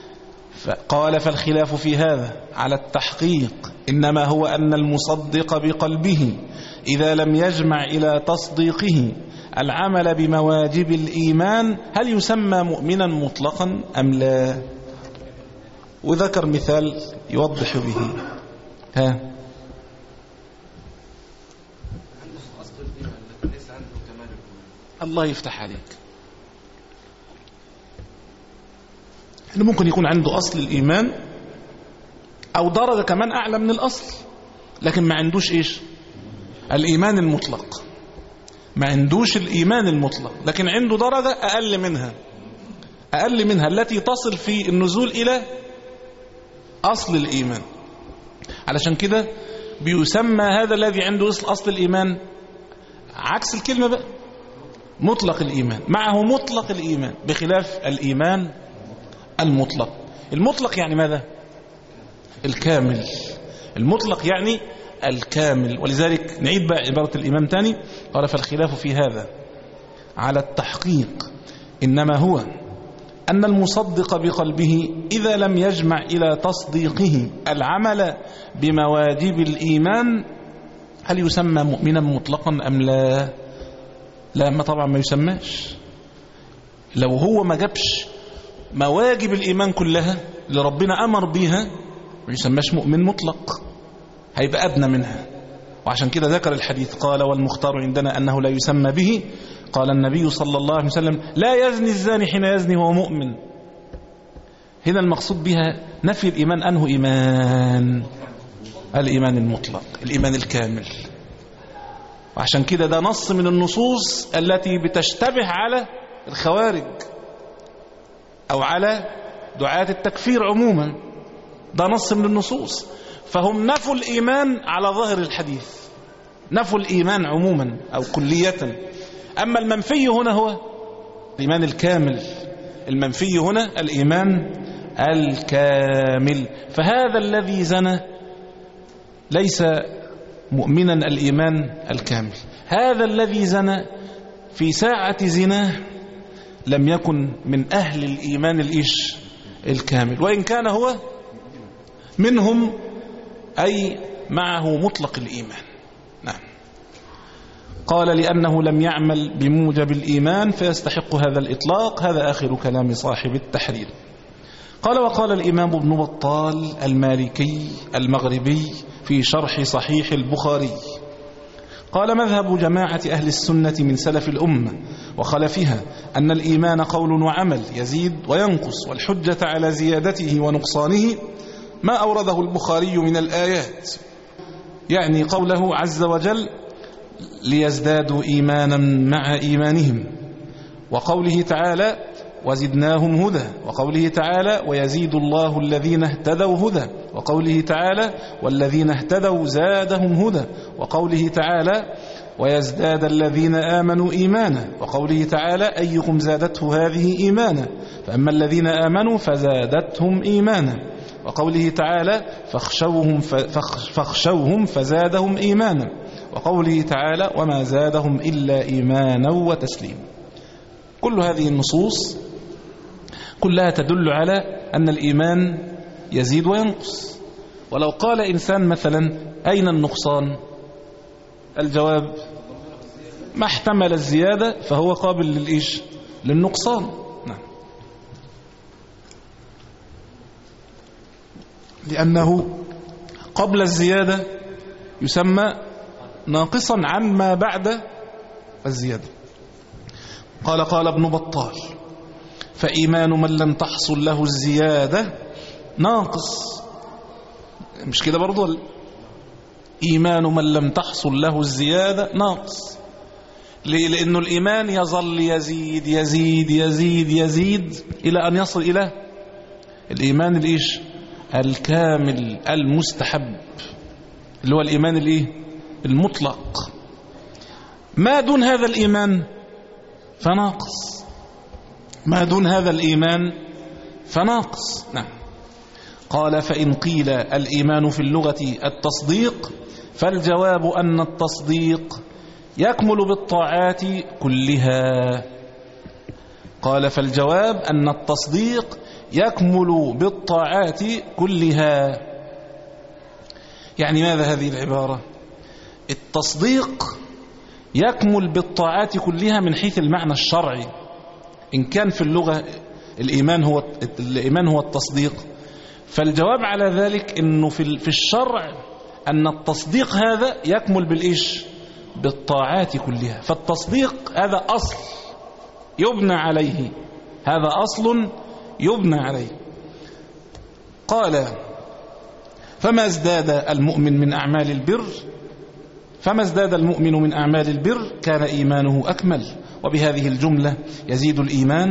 قال فالخلاف في هذا على التحقيق إنما هو أن المصدق بقلبه إذا لم يجمع إلى تصديقه العمل بمواجب الإيمان هل يسمى مؤمنا مطلقا أم لا؟ وذكر مثال يوضح به. ها الله يفتح عليك. إنه ممكن يكون عنده أصل الإيمان أو درجة كمان أعلى من الأصل، لكن ما عندوش إيش؟ الإيمان المطلق. ما عندوش الإيمان المطلق، لكن عنده درجة أقل منها. أقل منها التي تصل في النزول إلى أصل الإيمان. علشان كده بيسمى هذا الذي عنده أصل, أصل الإيمان عكس الكلمة بقى مطلق الإيمان، معه مطلق الإيمان بخلاف الإيمان المطلق. المطلق يعني ماذا؟ الكامل. المطلق يعني الكامل. ولذلك نعيد بقى عبارة الإمام تاني، قال فالخلاف في هذا على التحقيق إنما هو أن المصدق بقلبه إذا لم يجمع إلى تصديقه العمل بمواجب الإيمان هل يسمى مؤمنا مطلقا أم لا؟ لا، ما طبعا ما يسماش. لو هو ما جابش مواجب الإيمان كلها اللي ربنا أمر بيها ما يسماش مؤمن مطلق، هيبقى أدنى منها. وعشان كده ذكر الحديث قال والمختار عندنا أنه لا يسمى به. قال النبي صلى الله عليه وسلم لا يزني الزاني حين يزني وهو مؤمن. هنا المقصود بها نفي الإيمان. أنه إيمان؟ الإيمان المطلق، الإيمان الكامل. وعشان كده ده نص من النصوص التي بتشتبه على الخوارج أو على دعاة التكفير عموما. ده نص من النصوص. فهم نفوا الإيمان على ظاهر الحديث، نفوا الإيمان عموما أو كلية. أما المنفي هنا هو الإيمان الكامل. المنفي هنا الإيمان الكامل. فهذا الذي زنى ليس مؤمنا الإيمان الكامل. هذا الذي زنى في ساعة زناه لم يكن من أهل الإيمان الإيش الكامل، وإن كان هو منهم أي معه مطلق الإيمان. نعم. قال لأنه لم يعمل بموجب الإيمان فيستحق هذا الإطلاق. هذا آخر كلام صاحب التحرير. قال وقال الإمام ابن بطال المالكي المغربي في شرح صحيح البخاري قال مذهب جماعة أهل السنة من سلف الأمة وخلفها أن الإيمان قول وعمل يزيد وينقص، والحجة على زيادته ونقصانه ما أورده البخاري من الآيات، يعني قوله عز وجل ليزدادوا إيمانا مع إيمانهم، وقوله تعالى وزدناهم هدى، وقوله تعالى ويزيد الله الذين اهتدوا هدى، وقوله تعالى والذين اهتدوا زادهم هدى، وقوله تعالى ويزداد الذين آمنوا إيمانا، وقوله تعالى أيكم زادته هذه إيمانا، فأما الذين آمنوا فزادتهم إيمانا، وقوله تعالى فاخشوهم, فاخشوهم فزادهم إيمانا، وقوله تعالى وما زادهم إلا إيمانا وتسليما. كل هذه النصوص كلها تدل على أن الإيمان يزيد وينقص. ولو قال إنسان مثلا أين النقصان؟ الجواب ما احتمل الزيادة فهو قابل للإيش للنقصان. نعم. لأنه قبل الزيادة يسمى ناقصا عما بعد الزيادة. قال قال ابن بطال فإيمان من لم تحصل له الزيادة ناقص. مش كده برضو؟ إيمان من لم تحصل له الزيادة ناقص. ليه؟ لأنه الإيمان يظل يزيد يزيد يزيد يزيد إلى أن يصل إلى الإيمان الإيش الكامل المستحب اللي هو الإيمان الإيه المطلق. ما دون هذا الإيمان فناقص، ما دون هذا الإيمان فناقص. نعم. قال فإن قيل الإيمان في اللغة التصديق فالجواب أن التصديق يكمل بالطاعات كلها. قال فالجواب أن التصديق يكمل بالطاعات كلها. يعني ماذا هذه العبارة؟ التصديق يكمل بالطاعات كلها من حيث المعنى الشرعي. إن كان في اللغة الإيمان هو الإيمان هو التصديق، فالجواب على ذلك إنه في في الشرع أن التصديق هذا يكمل بالإيش بالطاعات كلها. فالتصديق هذا أصل يبنى عليه، هذا أصل يبنى عليه. قال فما ازداد المؤمن من أعمال البر فما ازداد المؤمن من أعمال البر كان إيمانه أكمل. وبهذه الجملة يزيد الإيمان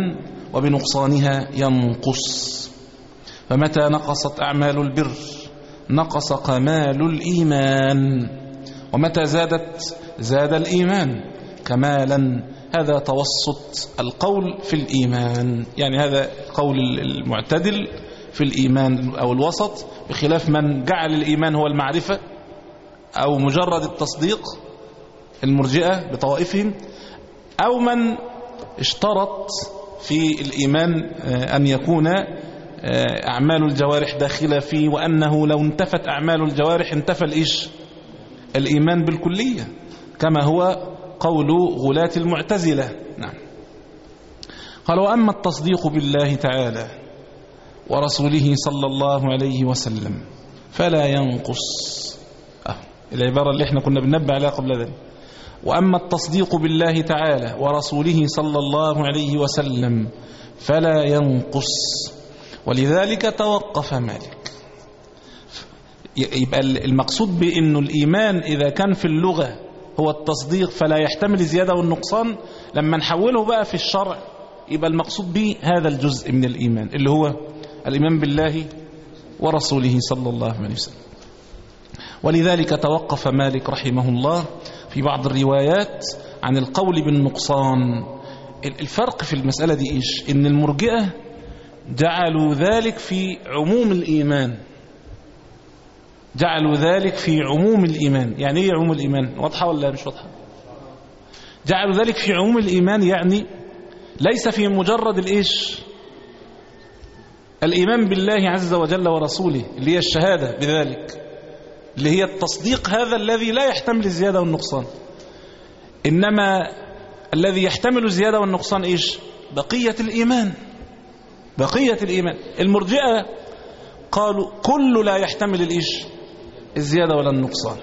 وبنقصانها ينقص. فمتى نقصت أعمال البر نقص كمال الإيمان، ومتى زادت زاد الإيمان كمالا. هذا توسط القول في الإيمان، يعني هذا قول المعتدل في الإيمان أو الوسط، بخلاف من جعل الإيمان هو المعرفة أو مجرد التصديق، المرجئة بطوائفهم، أو من اشترط في الإيمان أن يكون أعمال الجوارح داخلة فيه، وأنه لو انتفت أعمال الجوارح انتفى الإيش الإيمان بالكلية، كما هو قول غلاة المعتزلة. نعم. قال: وأما التصديق بالله تعالى ورسوله صلى الله عليه وسلم فلا ينقص. أه. العبارة اللي احنا كنا بننبه عليها قبل ذلك. وأما التصديق بالله تعالى ورسوله صلى الله عليه وسلم فلا ينقص. ولذلك توقف مالك. يبقى المقصود بأنه الإيمان إذا كان في اللغة هو التصديق فلا يحتمل الزيادة والنقصان، لما نحوله بقى في الشرع يبقى المقصود به هذا الجزء من الإيمان اللي هو الإيمان بالله ورسوله صلى الله عليه وسلم. ولذلك توقف مالك رحمه الله في بعض الروايات عن القول بالنقصان. الفرق في المسألة دي إيش؟ إن المرجئة جعلوا ذلك في عموم الإيمان، جعلوا ذلك في عموم الإيمان. يعني إيه عموم الإيمان؟ واضحة ولا مش واضحة؟ جعلوا ذلك في عموم الإيمان، يعني ليس في مجرد الإيش الإيمان بالله عز وجل ورسوله اللي هي الشهادة بذلك، اللي هي التصديق هذا الذي لا يحتمل الزيادة والنقصان، إنما الذي يحتمل الزيادة والنقصان إيش؟ بقية الإيمان، بقية الإيمان. المرجئة قالوا كل لا يحتمل الإيش الزيادة ولا النقصان،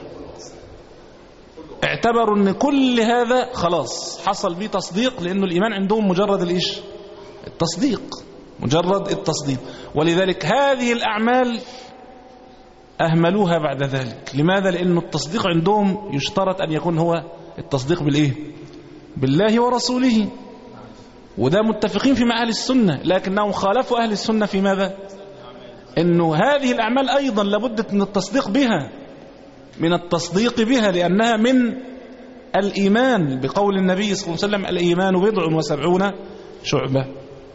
اعتبروا أن كل هذا خلاص حصل به تصديق، لأنه الإيمان عندهم مجرد الإيش التصديق، مجرد التصديق. ولذلك هذه الأعمال أهملوها بعد ذلك. لماذا؟ لأن التصديق عندهم يشترط أن يكون هو التصديق بالإيه بالله ورسوله، وده متفقين في مع أهل السنة، لكنهم خالفوا أهل السنة في ماذا؟ إنه هذه الأعمال أيضا لابد من التصديق بها، من التصديق بها، لأنها من الإيمان، بقول النبي صلى الله عليه وسلم: الإيمان بضع وسبعون شعبة.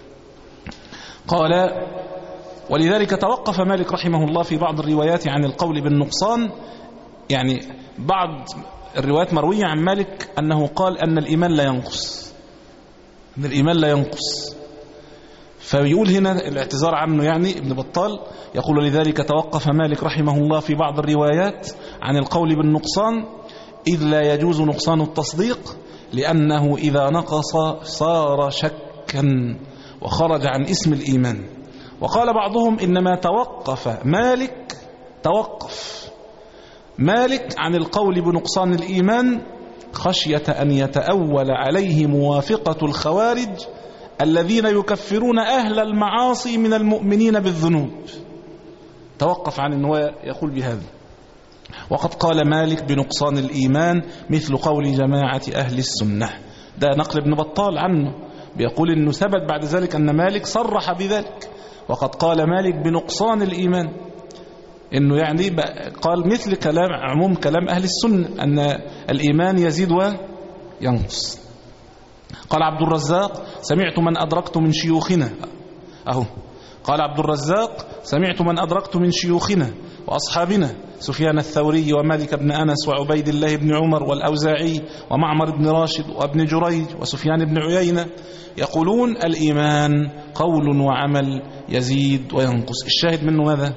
قال: ولذلك توقف مالك رحمه الله في بعض الروايات عن القول بالنقصان. يعني بعض الروايات مروية عن مالك أنه قال أن الإيمان لا ينقص، أن الإيمان لا ينقص. فيقول هنا الاعتذار عنه، يعني ابن بطال يقول: لذلك توقف مالك رحمه الله في بعض الروايات عن القول بالنقصان، إذ لا يجوز نقصان التصديق، لأنه إذا نقص صار شكا وخرج عن اسم الإيمان. وقال بعضهم: إنما توقف مالك توقف مالك عن القول بنقصان الإيمان خشية أن يتأول عليه موافقة الخوارج الذين يكفرون أهل المعاصي من المؤمنين بالذنوب. توقف عن أنه يقول بهذا. وقد قال مالك بنقصان الإيمان مثل قول جماعة أهل السنة. ده نقل ابن بطال عنه، بيقول أنه ثبت بعد ذلك أن مالك صرح بذلك. وقد قال مالك بنقصان الإيمان، أنه يعني قال مثل كلام عموم كلام أهل السنة أن الإيمان يزيد وينقص. قال عبد الرزاق: سمعت من أدركت من شيوخنا. أهو قال عبد الرزاق: سمعت من أدركت من شيوخنا وأصحابنا سفيان الثوري ومالك بن أنس وعبيد الله بن عمر والأوزاعي ومعمر بن راشد وابن جريج وسفيان بن عيينة يقولون الإيمان قول وعمل يزيد وينقص. الشاهد منه ماذا؟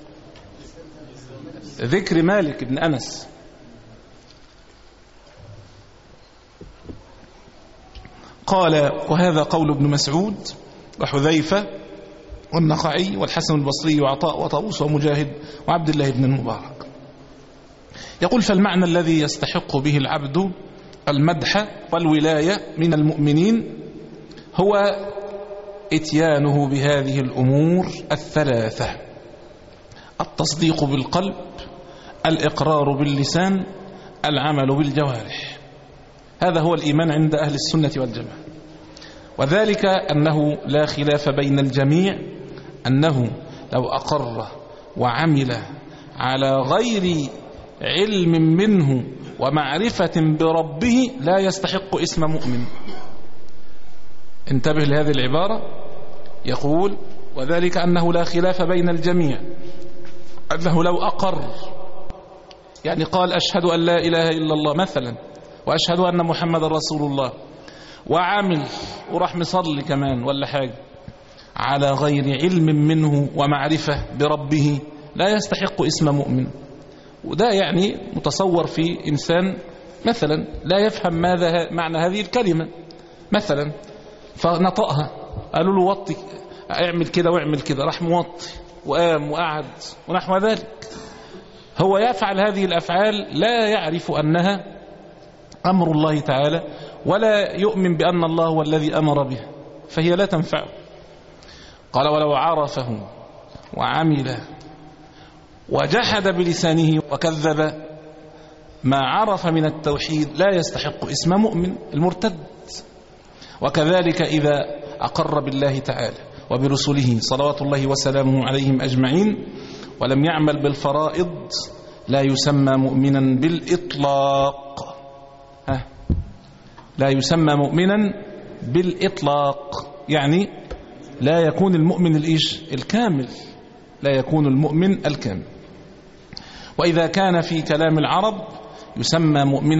ذكر مالك بن أنس. قال: وهذا قول ابن مسعود وحذيفة والنخعي والحسن البصري وعطاء وطاووس ومجاهد وعبد الله بن المبارك. يقول: فالمعنى الذي يستحق به العبد المدح والولاية من المؤمنين هو اتيانه بهذه الأمور الثلاثة: التصديق بالقلب، الإقرار باللسان، العمل بالجوارح. هذا هو الإيمان عند أهل السنة والجماعة. وذلك أنه لا خلاف بين الجميع أنه لو أقر وعمل على غير علم منه ومعرفة بربه لا يستحق اسم مؤمن. انتبه لهذه العبارة، يقول وذلك أنه لا خلاف بين الجميع أنه لو أقر، يعني قال أشهد أن لا إله إلا الله مثلا وأشهد أن محمد رسول الله، وعمل وراح مصلي كمان ولا حاجة على غير علم منه ومعرفة بربه لا يستحق اسم مؤمن. وده يعني متصور في إنسان مثلا لا يفهم ماذا معنى هذه الكلمة مثلا، فنطقها قالوا له وطي اعمل كده واعمل كده، راح موطي وقام وقعد ونحو ذلك. هو يفعل هذه الأفعال لا يعرف أنها أمر الله تعالى ولا يؤمن بأن الله هو الذي أمر به، فهي لا تنفع. قال ولو عرفه وعمل وجحد بلسانه وكذب ما عرف من التوحيد لا يستحق اسم مؤمن المرتد. وكذلك إذا أقر بالله تعالى وبرسله صلوات الله وسلامه عليهم أجمعين ولم يعمل بالفرائض لا يسمى مؤمنا بالإطلاق. ها لا يسمى مؤمنا بالإطلاق، يعني لا يكون المؤمن الإيش الكامل، لا يكون المؤمن الكامل. وإذا كان في كلام العرب يسمى مؤمنا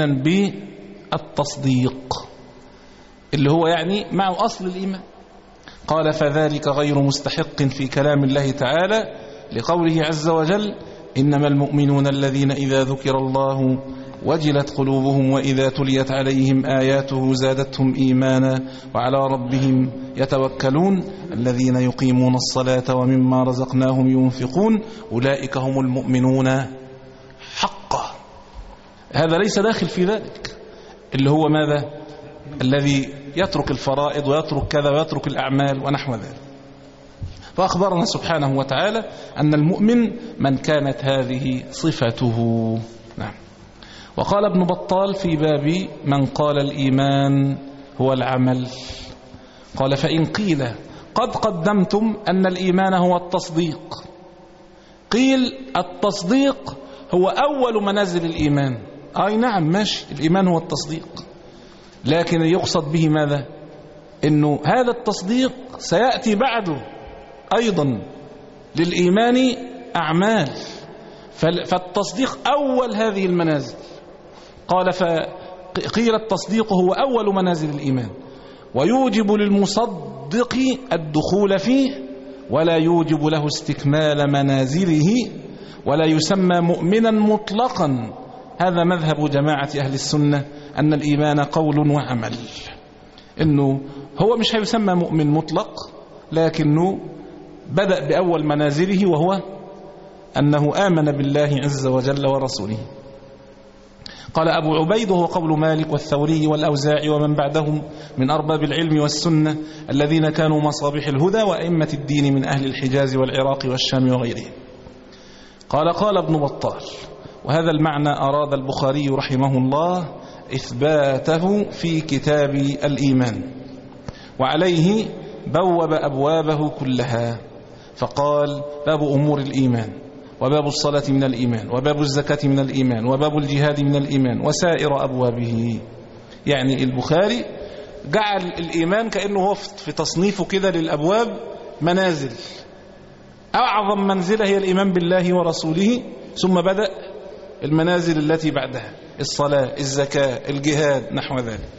بالتصديق اللي هو يعني مع أصل الإيمان. قال فذلك غير مستحق في كلام الله تعالى لقوله عز وجل إنما المؤمنون الذين إذا ذكر الله وجلت قلوبهم وإذا تليت عليهم آياته زادتهم إيمانا وعلى ربهم يتوكلون الذين يقيمون الصلاة ومما رزقناهم ينفقون أولئك هم المؤمنون حقا. هذا ليس داخل في ذلك اللي هو ماذا؟ الذي يترك الفرائض ويترك كذا ويترك الأعمال ونحو ذلك. فأخبرنا سبحانه وتعالى أن المؤمن من كانت هذه صفته. نعم. وقال ابن بطال في باب من قال الإيمان هو العمل، قال فإن قيل قد قدمتم أن الإيمان هو التصديق، قيل التصديق هو أول منازل الإيمان. أي نعم ماشي، الإيمان هو التصديق، لكن يقصد به ماذا؟ إنه هذا التصديق سيأتي بعده أيضا للإيمان أعمال، فالتصديق أول هذه المنازل. قال فقيل التصديق هو أول منازل الإيمان ويوجب للمصدق الدخول فيه ولا يوجب له استكمال منازله ولا يسمى مؤمنا مطلقا. هذا مذهب جماعة أهل السنة أن الإيمان قول وعمل، إنه هو مش هيسمى مؤمن مطلق لكنه بدأ بأول منازله وهو أنه آمن بالله عز وجل ورسوله. قال أبو عبيد وهو قول مالك والثوري والأوزاعي ومن بعدهم من أرباب العلم والسنة الذين كانوا مصابيح الهدى وأئمة الدين من أهل الحجاز والعراق والشام وغيرهم. قال قال ابن بطال وهذا المعنى أراد البخاري رحمه الله إثباته في كتاب الإيمان وعليه بوب أبوابه كلها، فقال باب أمور الإيمان وباب الصلاة من الإيمان وباب الزكاة من الإيمان وباب الجهاد من الإيمان وسائر أبوابه. يعني البخاري جعل الإيمان كأنه هو في تصنيفه كده للأبواب منازل، أعظم منزلة هي الإيمان بالله ورسوله، ثم بدأ المنازل التي بعدها الصلاة الزكاة الجهاد نحو ذلك.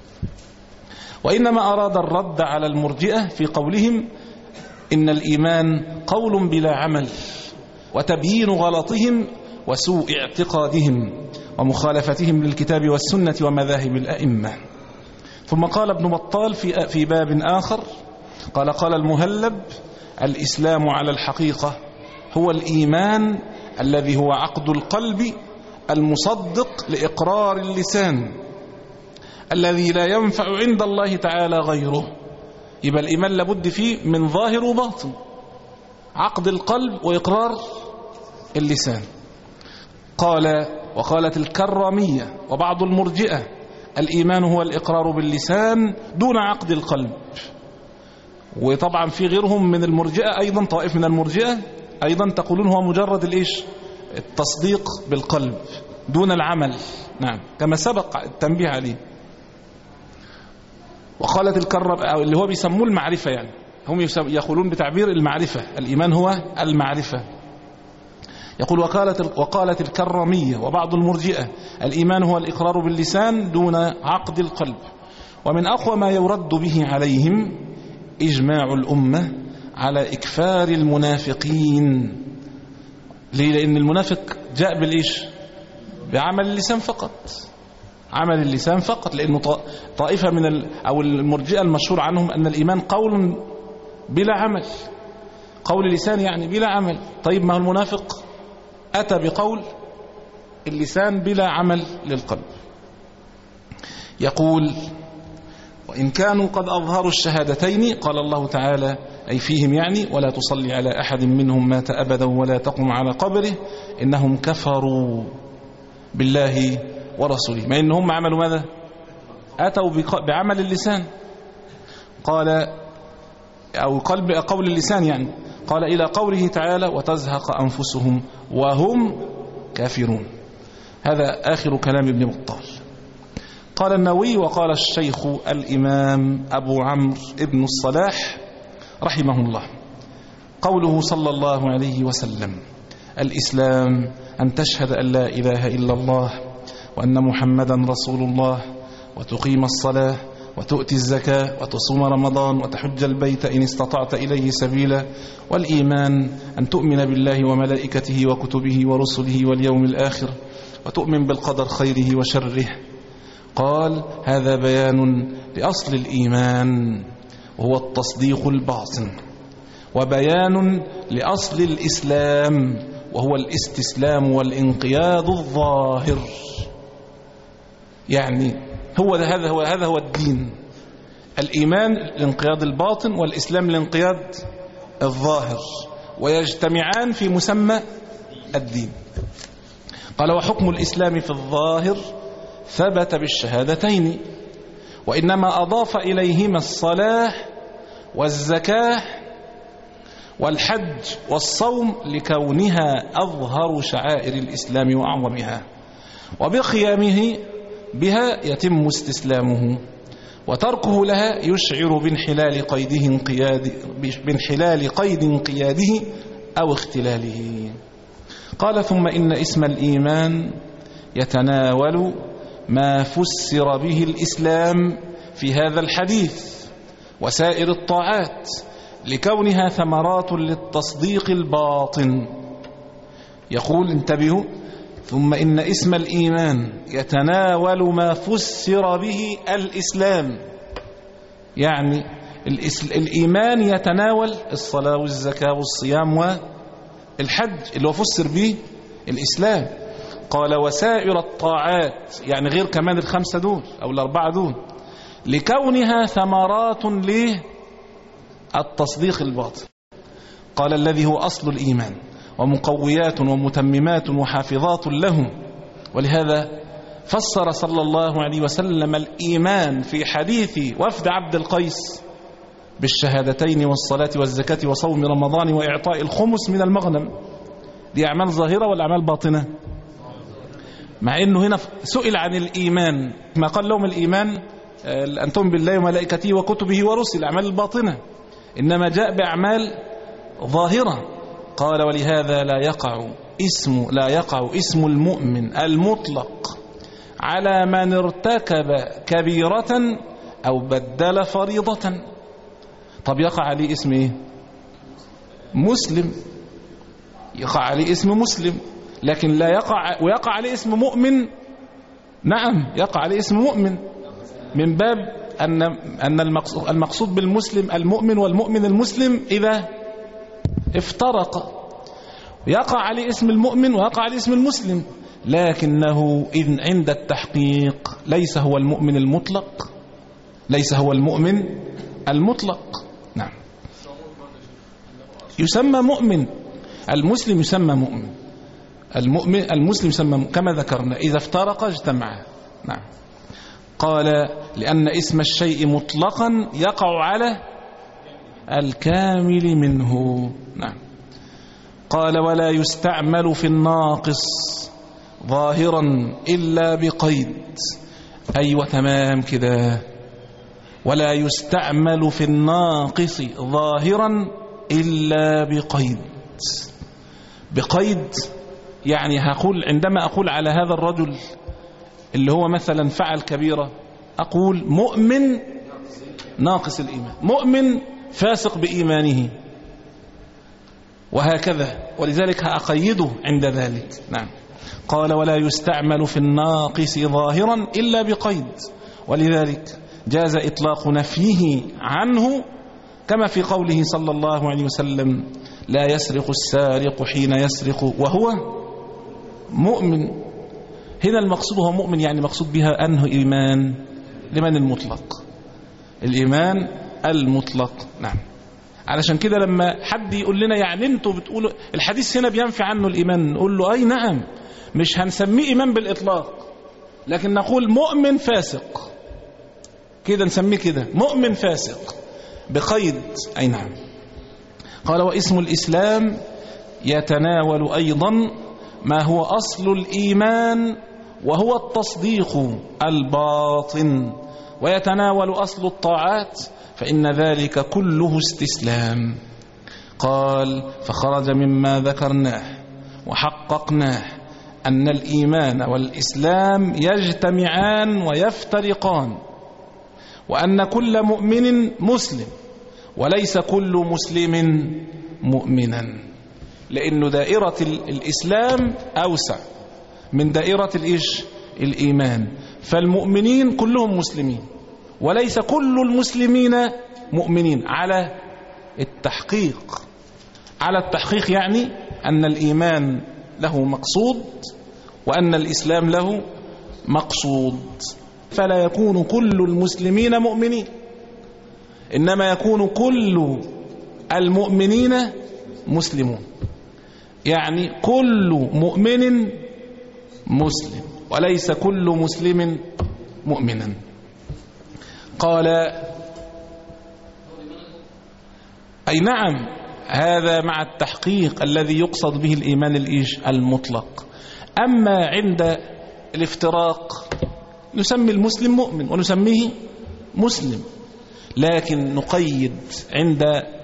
وإنما أراد الرد على المرجئة في قولهم إن الإيمان قول بلا عمل وتبيين غلطهم وسوء اعتقادهم ومخالفتهم للكتاب والسنة ومذاهب الأئمة. ثم قال ابن بطال في في باب آخر قال قال المهلب الإسلام على الحقيقة هو الإيمان الذي هو عقد القلب المصدق لإقرار اللسان الذي لا ينفع عند الله تعالى غيره. يبقى الإيمان لابد فيه من ظاهر وباطن، عقد القلب وإقرار اللسان. قال وقالت الكرامية وبعض المرجئة الإيمان هو الإقرار باللسان دون عقد القلب. وطبعا في غيرهم من المرجئة أيضا، طائف من المرجئة أيضا تقولون هو مجرد الإيش؟ التصديق بالقلب دون العمل. نعم، كما سبق التنبيه عليه. وقالت الكرم اللي هو بيسموه المعرفة، يعني هم يقولون بتعبير المعرفة، الإيمان هو المعرفة. يقول وقالت وقالت الكرمية وبعض المرجئة الإيمان هو الإقرار باللسان دون عقد القلب. ومن أقوى ما يرد به عليهم إجماع الأمة على إكفار المنافقين. ليه؟ لأن المنافق جاء بالإيش؟ بعمل اللسان فقط، عمل اللسان فقط. لأنه طائفة من ال أو المرجئة المشهور عنهم أن الإيمان قول بلا عمل، قول لسان يعني بلا عمل. طيب ما هو المنافق أتى بقول اللسان بلا عمل للقلب. يقول وإن كانوا قد أظهروا الشهادتين، قال الله تعالى أي فيهم يعني ولا تصلي على أحد منهم مات أبدا ولا تقم على قبره إنهم كفروا بالله ورسوله. ما إنهم عملوا ماذا؟ أتوا بعمل اللسان. قال أو قلب قول اللسان يعني، قال إلى قوله تعالى وتزهق أنفسهم وهم كافرون. هذا آخر كلام ابن بطال. قال النووي وقال الشيخ الإمام أبو عمرو ابن الصلاح رحمه الله قوله صلى الله عليه وسلم الإسلام أن تشهد أن لا إله إلا الله وأن محمدا رسول الله وتقيم الصلاة وتؤتي الزكاة وتصوم رمضان وتحج البيت إن استطعت إليه سبيلا. والإيمان أن تؤمن بالله وملائكته وكتبه ورسله واليوم الآخر وتؤمن بالقدر خيره وشره. قال هذا بيان لأصل الإيمان وهو التصديق الباطن، وبيان لأصل الإسلام وهو الاستسلام والانقياد الظاهر. يعني هو هذا هو هذا هو الدين. الإيمان الانقياد الباطن والإسلام الانقياد الظاهر، ويجتمعان في مسمى الدين. قال وحكم الإسلام في الظاهر ثبت بالشهادتين، وإنما أضاف إليهما الصلاة والزكاة والحج والصوم لكونها أظهر شعائر الإسلام وأعظمها، وبقيامه بها يتم استسلامه، وتركه لها يشعر بانحلال قيده انقياد بانحلال قيد انقياده أو اختلاله. قال ثم إن اسم الإيمان يتناول ما فسر به الإسلام في هذا الحديث وسائر الطاعات لكونها ثمرات للتصديق الباطن. يقول انتبهوا ثم إن اسم الإيمان يتناول ما فسر به الإسلام، يعني الإيمان يتناول الصلاة والزكاة والصيام والحج اللي هو فسر به الإسلام. قال وسائر الطاعات يعني غير كمان الخمسة دول أو الأربعة دول لكونها ثمرات للتصديق الباطن. قال الذي هو أصل الإيمان ومقويات ومتممات وحافظات له. ولهذا فسر صلى الله عليه وسلم الإيمان في حديث وفد عبد القيس بالشهادتين والصلاة والزكاة وصوم رمضان وإعطاء الخمس من المغنم. دي أعمال ظاهرة ولا أعمال باطنة؟ مع أنه هنا سئل عن الإيمان ما قال لهم الإيمان أن تؤمن بالله وملائكته وكتبه ورسله، الأعمال الباطنة، إنما جاء بأعمال ظاهرة. قال ولهذا لا يقع اسم لا يقع اسم المؤمن المطلق على من ارتكب كبيرة أو بدل فريضة. طب يقع عليه اسم إيه؟ مسلم، يقع عليه اسم مسلم، لكن لا يقع ويقع عليه اسم مؤمن. نعم يقع عليه اسم مؤمن من باب أن أن المقصود بالمسلم المؤمن والمؤمن المسلم إذا افترق. يقع عليه اسم المؤمن ويقع عليه اسم المسلم، لكنه إذن عند التحقيق ليس هو المؤمن المطلق، ليس هو المؤمن المطلق. نعم يسمى مؤمن، المسلم يسمى مؤمن، المؤمن المسلم يسمى كما ذكرنا إذا افترق اجتمع. نعم قال لأن اسم الشيء مطلقا يقع على الكامل منه. نعم. قال ولا يستعمل في الناقص ظاهرا إلا بقيد. أيوة تمام كده. ولا يستعمل في الناقص ظاهرا إلا بقيد. بقيد يعني هقول عندما أقول على هذا الرجل اللي هو مثلا فعل كبيرة أقول مؤمن ناقص الإيمان، مؤمن فاسق بإيمانه، وهكذا، ولذلك هأقيده عند ذلك. نعم. قال ولا يستعمل في الناقص ظاهرا إلا بقيد، ولذلك جاز إطلاق نفيه عنه كما في قوله صلى الله عليه وسلم لا يسرق السارق حين يسرق وهو مؤمن. هنا المقصود هو مؤمن، يعني مقصود بها أنه إيمان لمن المطلق، الإيمان المطلق. نعم. علشان كده لما حد يقول لنا يعني انتوا بتقولوا الحديث هنا بينفي عنه الإيمان، نقول له أي نعم، مش هنسميه إيمان بالإطلاق، لكن نقول مؤمن فاسق، كده نسميه كده مؤمن فاسق بقيد. أي نعم. قال واسم الإسلام يتناول أيضا ما هو أصل الإيمان وهو التصديق الباطن، ويتناول أصل الطاعات فإن ذلك كله استسلام. قال فخرج مما ذكرناه وحققناه أن الإيمان والإسلام يجتمعان ويفترقان، وأن كل مؤمن مسلم وليس كل مسلم مؤمنا، لأن دائرة الإسلام أوسع من دائرة الإيش الإيمان، فالمؤمنين كلهم مسلمين وليس كل المسلمين مؤمنين على التحقيق. على التحقيق يعني أن الإيمان له مقصود وأن الإسلام له مقصود، فلا يكون كل المسلمين مؤمنين، إنما يكون كل المؤمنين مسلمون، يعني كل مؤمن مسلم وليس كل مسلم مؤمنا. قال أي نعم، هذا مع التحقيق الذي يقصد به الإيمان الإيش المطلق. أما عند الافتراق نسمي المسلم مؤمن ونسميه مسلم، لكن نقيد عند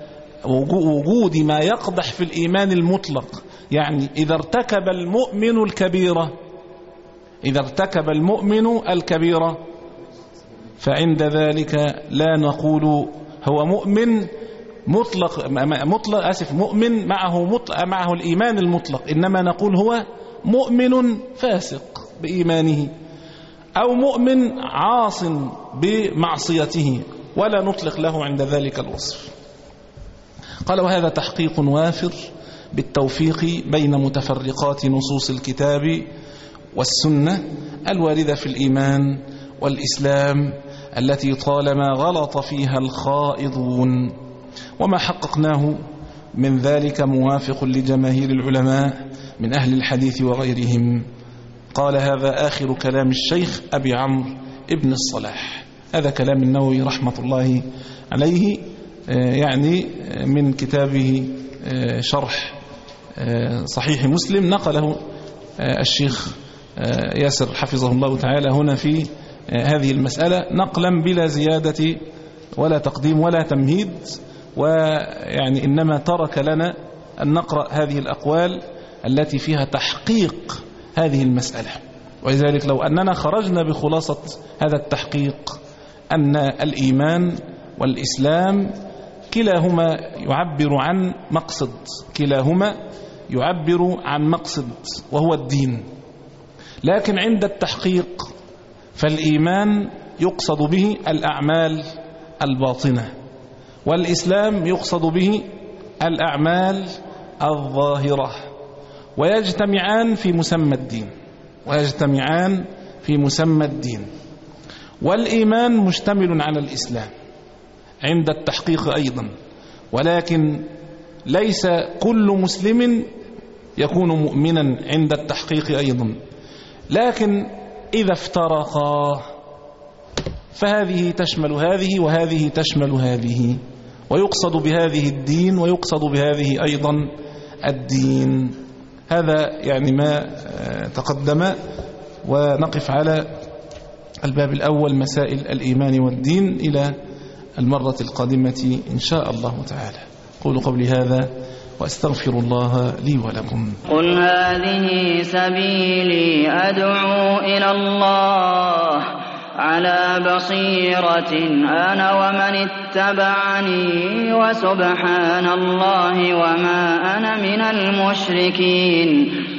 وجود ما يقدح في الإيمان المطلق، يعني إذا ارتكب المؤمن الكبيرة إذا ارتكب المؤمن الكبيرة فعند ذلك لا نقول هو مؤمن مطلق مطلق أسف مؤمن معه مطلق معه الإيمان المطلق، إنما نقول هو مؤمن فاسق بإيمانه أو مؤمن عاص بمعصيته، ولا نطلق له عند ذلك الوصف. قال وهذا تحقيق وافر بالتوفيق بين متفرقات نصوص الكتاب والسنة الواردة في الإيمان والإسلام التي طالما غلط فيها الخائضون، وما حققناه من ذلك موافق لجماهير العلماء من أهل الحديث وغيرهم. قال هذا آخر كلام الشيخ أبي عمرو ابن الصلاح. هذا كلام النووي رحمة الله عليه، يعني من كتابه شرح صحيح مسلم، نقله الشيخ ياسر حفظه الله تعالى هنا في هذه المسألة نقلا بلا زيادة ولا تقديم ولا تمهيد، ويعني إنما ترك لنا أن نقرأ هذه الأقوال التي فيها تحقيق هذه المسألة. ولذلك لو أننا خرجنا بخلاصة هذا التحقيق أن الإيمان والإسلام كلاهما يعبر عن مقصد كلاهما يعبر عن مقصد وهو الدين، لكن عند التحقيق فالإيمان يقصد به الأعمال الباطنة، والإسلام يقصد به الأعمال الظاهرة، ويجتمعان في مسمى الدين ويجتمعان في مسمى الدين. والإيمان مشتمل على الإسلام عند التحقيق أيضا، ولكن ليس كل مسلم يكون مؤمنا عند التحقيق أيضا، لكن إذا افترقا فهذه تشمل هذه وهذه تشمل هذه، ويقصد بهذه الدين ويقصد بهذه أيضا الدين. هذا يعني ما تقدم، ونقف على الباب الأول مسائل الإيمان والدين إلى المرة القادمة إن شاء الله تعالى. قولوا قولي هذا وأستغفر الله لي ولكم. قل هذه سبيلي أدعو إلى الله على بصيرة أنا ومن اتبعني وسبحان الله وما أنا من المشركين.